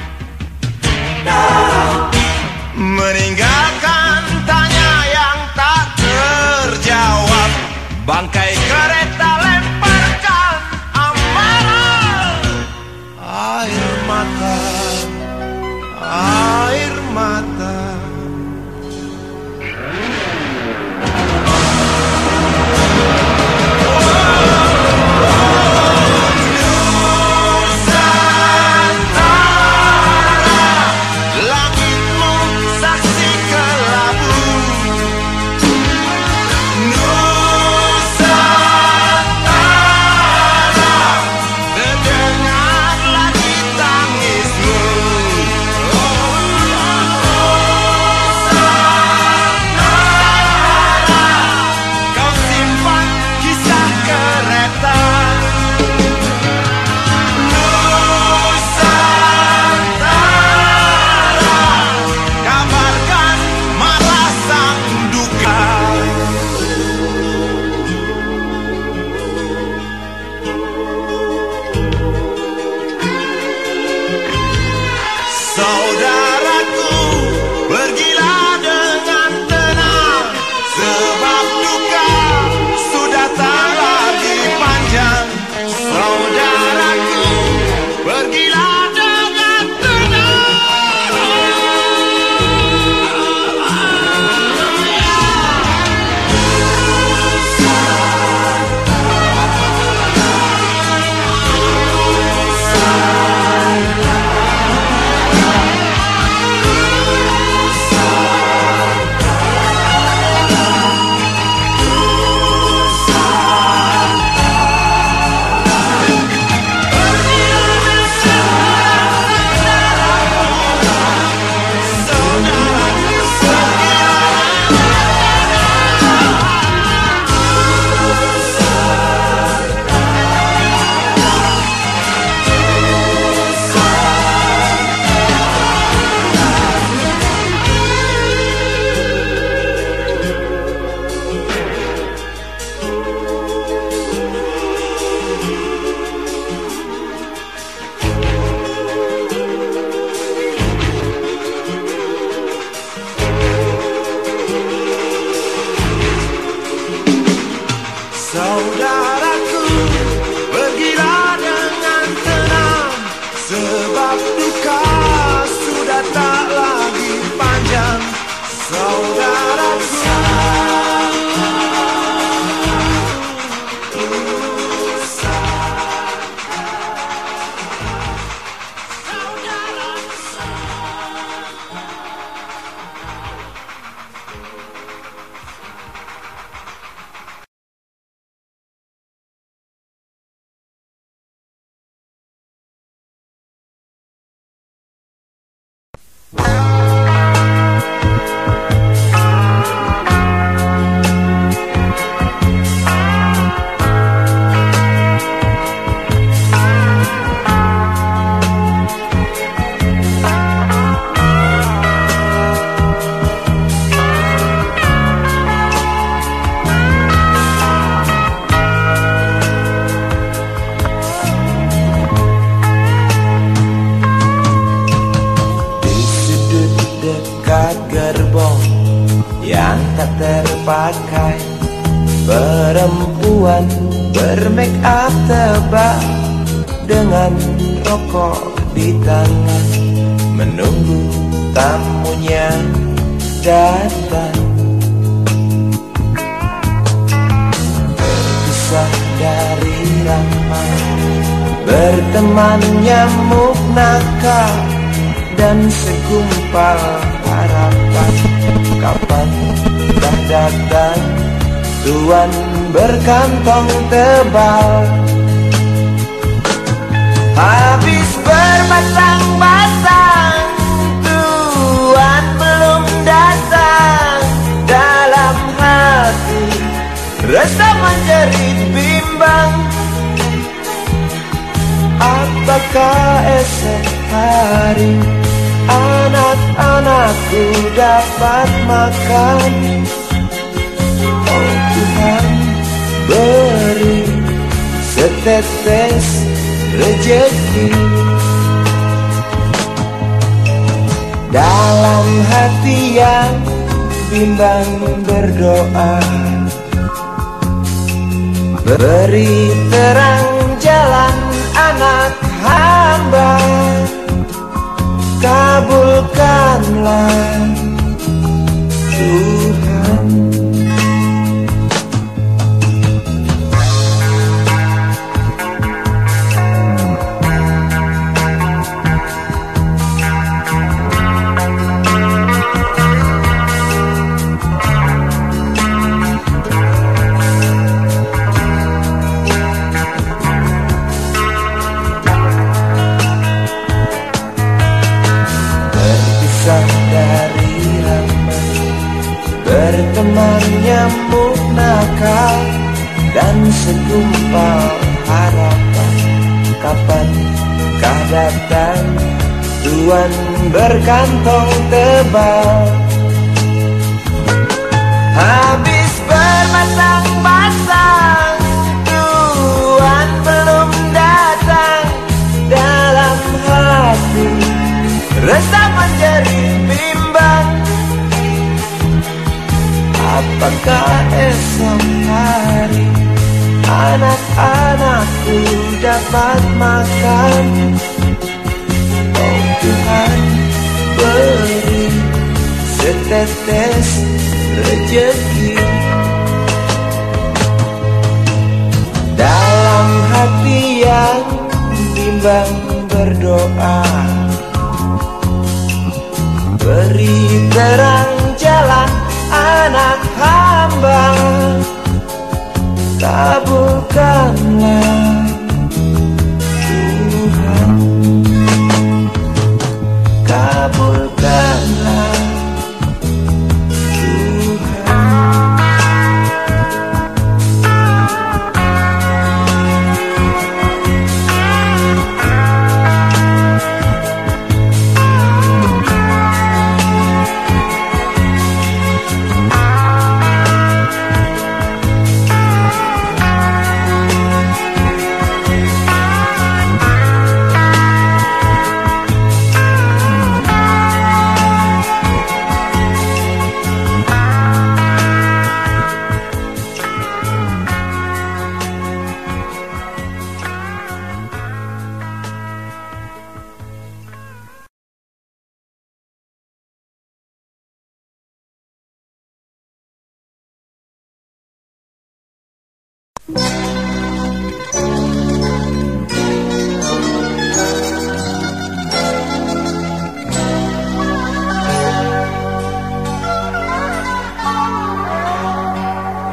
meninggalkan tanya yang tak terjawab. Bangkai kereta lemparkan amarah. Air mata, air mata. Nusantara, langitmu saksikan yang tak terpakai, perempuan bermake up tebal dengan rokok di tangan, menunggu tamunya datang. Terpisah dari ramai, berteman nyamuk nakal dan segumpal harapan. Kapan dah datang tuan berkantong tebal? Habis bermasang-masang, tuan belum datang. Dalam hati rasa menjerit bimbang, apakah esok hari anak-anakku dapat makan? Oh Tuhan, beri setetes rejeki. Dalam hati yang bimbang berdoa, beri terang jalan anak hamba. Kabulkanlah Tuhan. Dari ramai, berteman nyamuk nakal dan segumpal harapan. Kapan kah datang tuan berkantong tebal? Habis bermasang-masang, tuan belum datang. Dalam hati rasa menjerit bimbang, apakah esok hari anak-anakku dapat makan? Oh Tuhan, beri setetes rejeki. Dalam hati yang bimbang berdoa, beri terang jalan anak hamba. Kabulkanlah Tuhan, kabulkanlah Tuhan.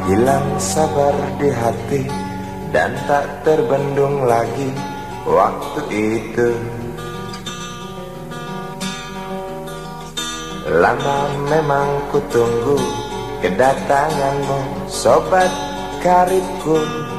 Hilang sabar di hati dan tak terbendung lagi waktu itu. Lama memang ku tunggu kedatanganmu, sobat karibku.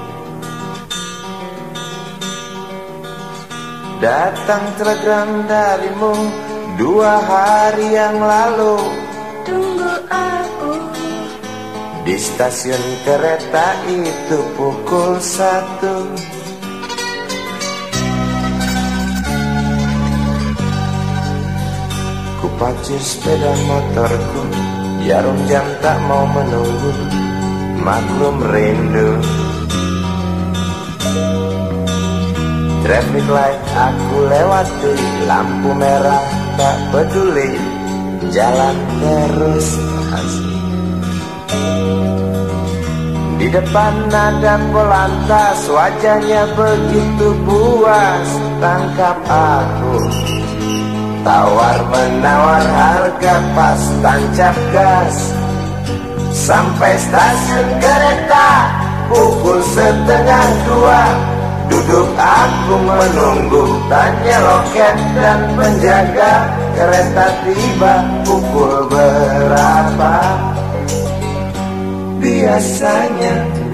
Datang telegram darimu 2 hari yang lalu. Tunggu aku Di stasiun kereta itu pukul 1. Ku pacu sepeda motorku, jarum jam tak mau menunggu, maklum rindu. Traffic light aku lewati, lampu merah tak peduli, jalan terus asik. Di depan ada polantas, wajahnya begitu puas, tangkap aku. Tawar menawar harga pas, tancap gas. Sampai stasiun kereta pukul 1:30. Duduk aku menunggu, tanya loket dan penjaga, kereta tiba pukul berapa. Biasanya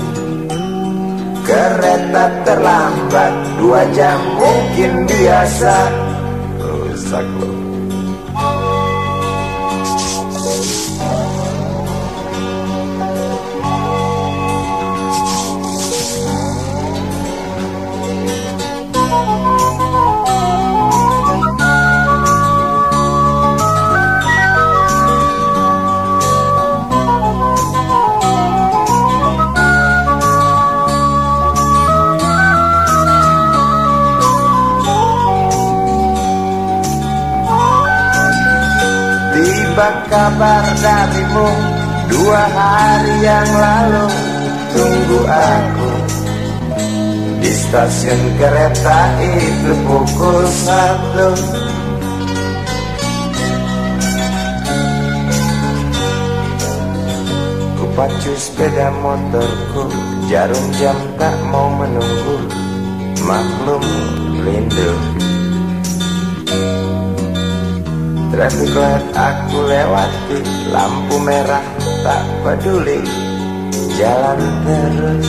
kereta terlambat 2 jam mungkin biasa. Rusak loh. Tiba kabar darimu 2 hari yang lalu. Tunggu aku di stasiun kereta itu pukul 1. Ku pacu sepeda motorku, jarum jam tak mau menunggu, maklum rindu. Traffic light aku lewati, lampu merah tak peduli, jalan terus.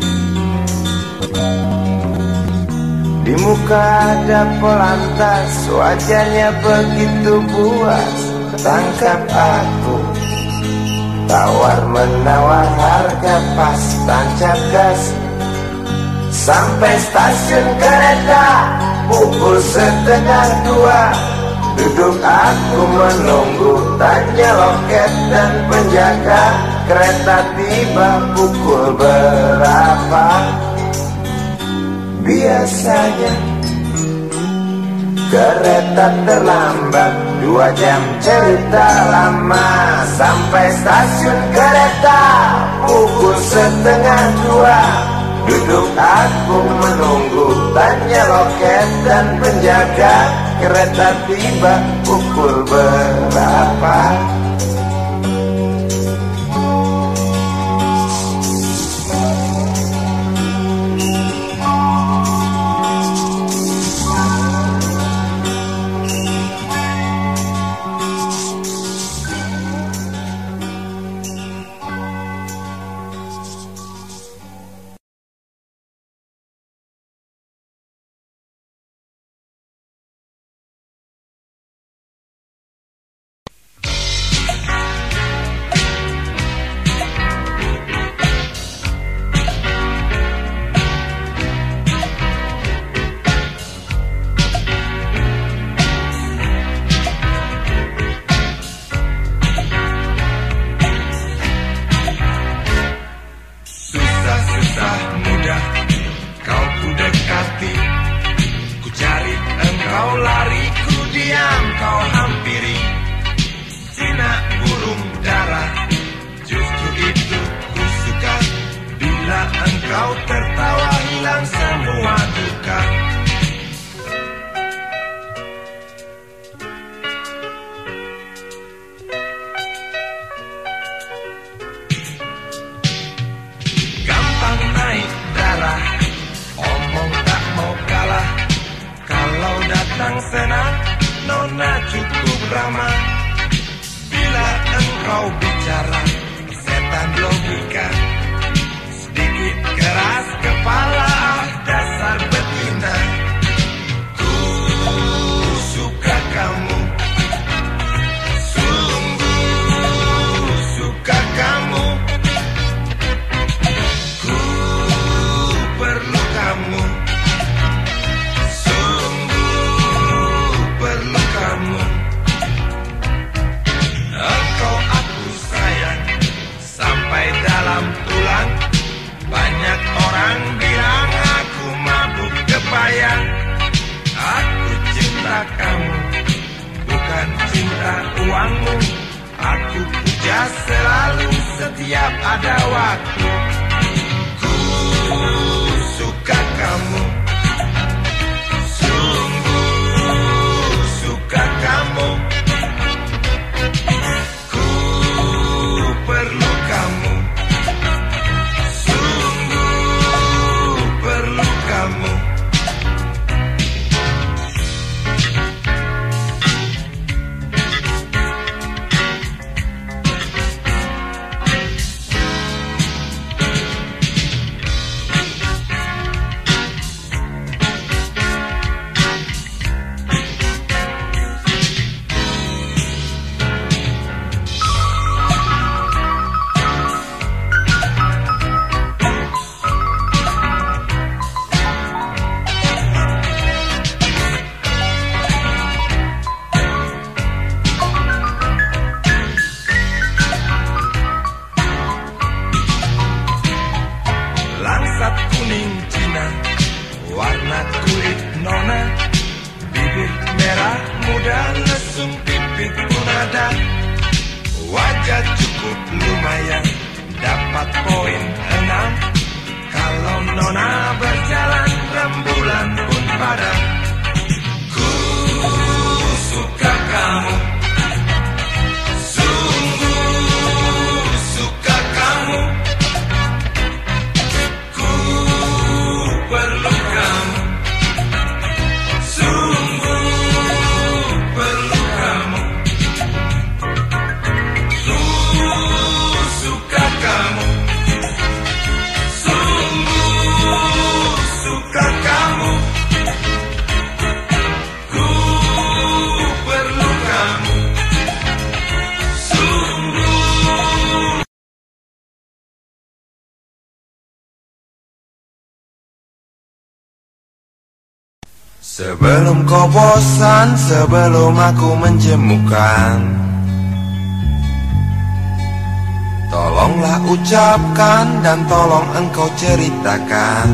Di muka ada polantas, wajahnya begitu puas, tangkap aku. Tawar menawar harga pas, tancap gas. Sampai stasiun kereta pukul 1:30. Duduk aku menunggu, tanya loket dan penjaga, kereta tiba pukul berapa. Biasanya kereta terlambat 2 jam, cerita lama. Sampai stasiun kereta pukul 1:30. Duduk aku menunggu, tanya loket dan penjaga, kereta tiba pukul berapa. Dia selalu setiap ada waktu. Ku suka kamu, sungguh suka kamu. Ku perlu kamu, sungguh perlu kamu. Langsat kuning Cina, warna kulit nona, bibir merah muda, lesung pipit pun ada. Wajah cukup lumayan, dapat poin 6. Kalau nona berjalan, rembulan pun padam. Ku suka kamu, sungguh suka kamu. Perlu kamu, sungguh perlu kamu. Ku suka kamu, sungguh suka kamu. Ku perlu kamu, sungguh. Sebelum kau bosan, sebelum aku menjemukan, tolonglah ucapkan dan tolong engkau ceritakan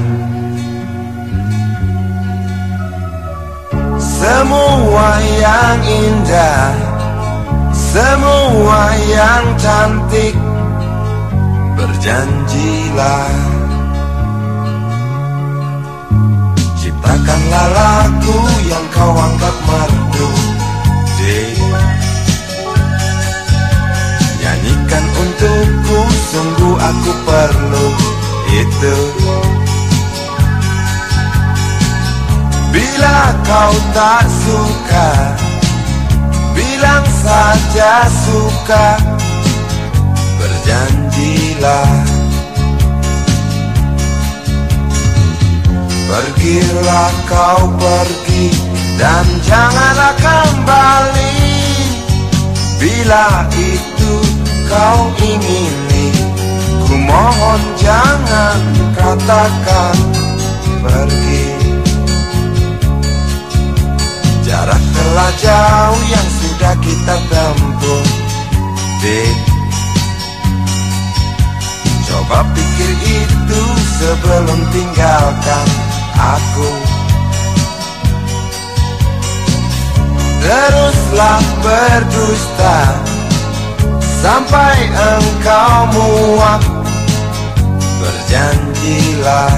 semua yang indah, semua yang cantik. Berjanjilah, ciptakanlah lagu yang kau anggap merdu. Nyanyikan untukku, sungguh aku perlu itu. Bila kau tak suka, bilang saja suka. Berjanjilah, pergilah kau pergi dan janganlah kembali. Bila itu kau ingini, ku mohon jangan katakan pergi. Jarak telah jauh yang sudah kita tempuh, coba pikir itu sebelum tinggalkan aku. Teruslah berdusta sampai engkau muak. Berjanjilah,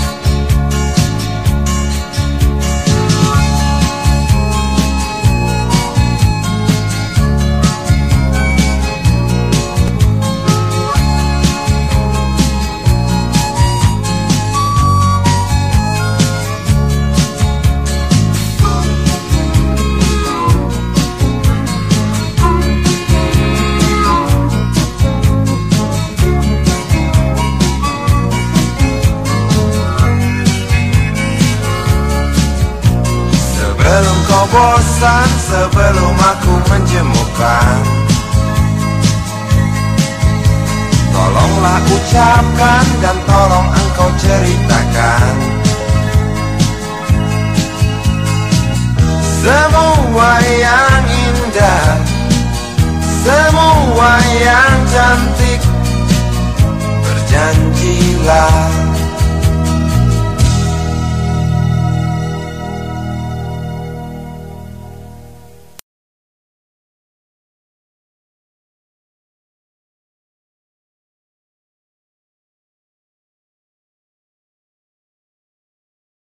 sebelum kau bosan, sebelum aku menjemukan, tolonglah ucapkan dan tolong engkau ceritakan semua yang indah, semua yang cantik. Berjanjilah,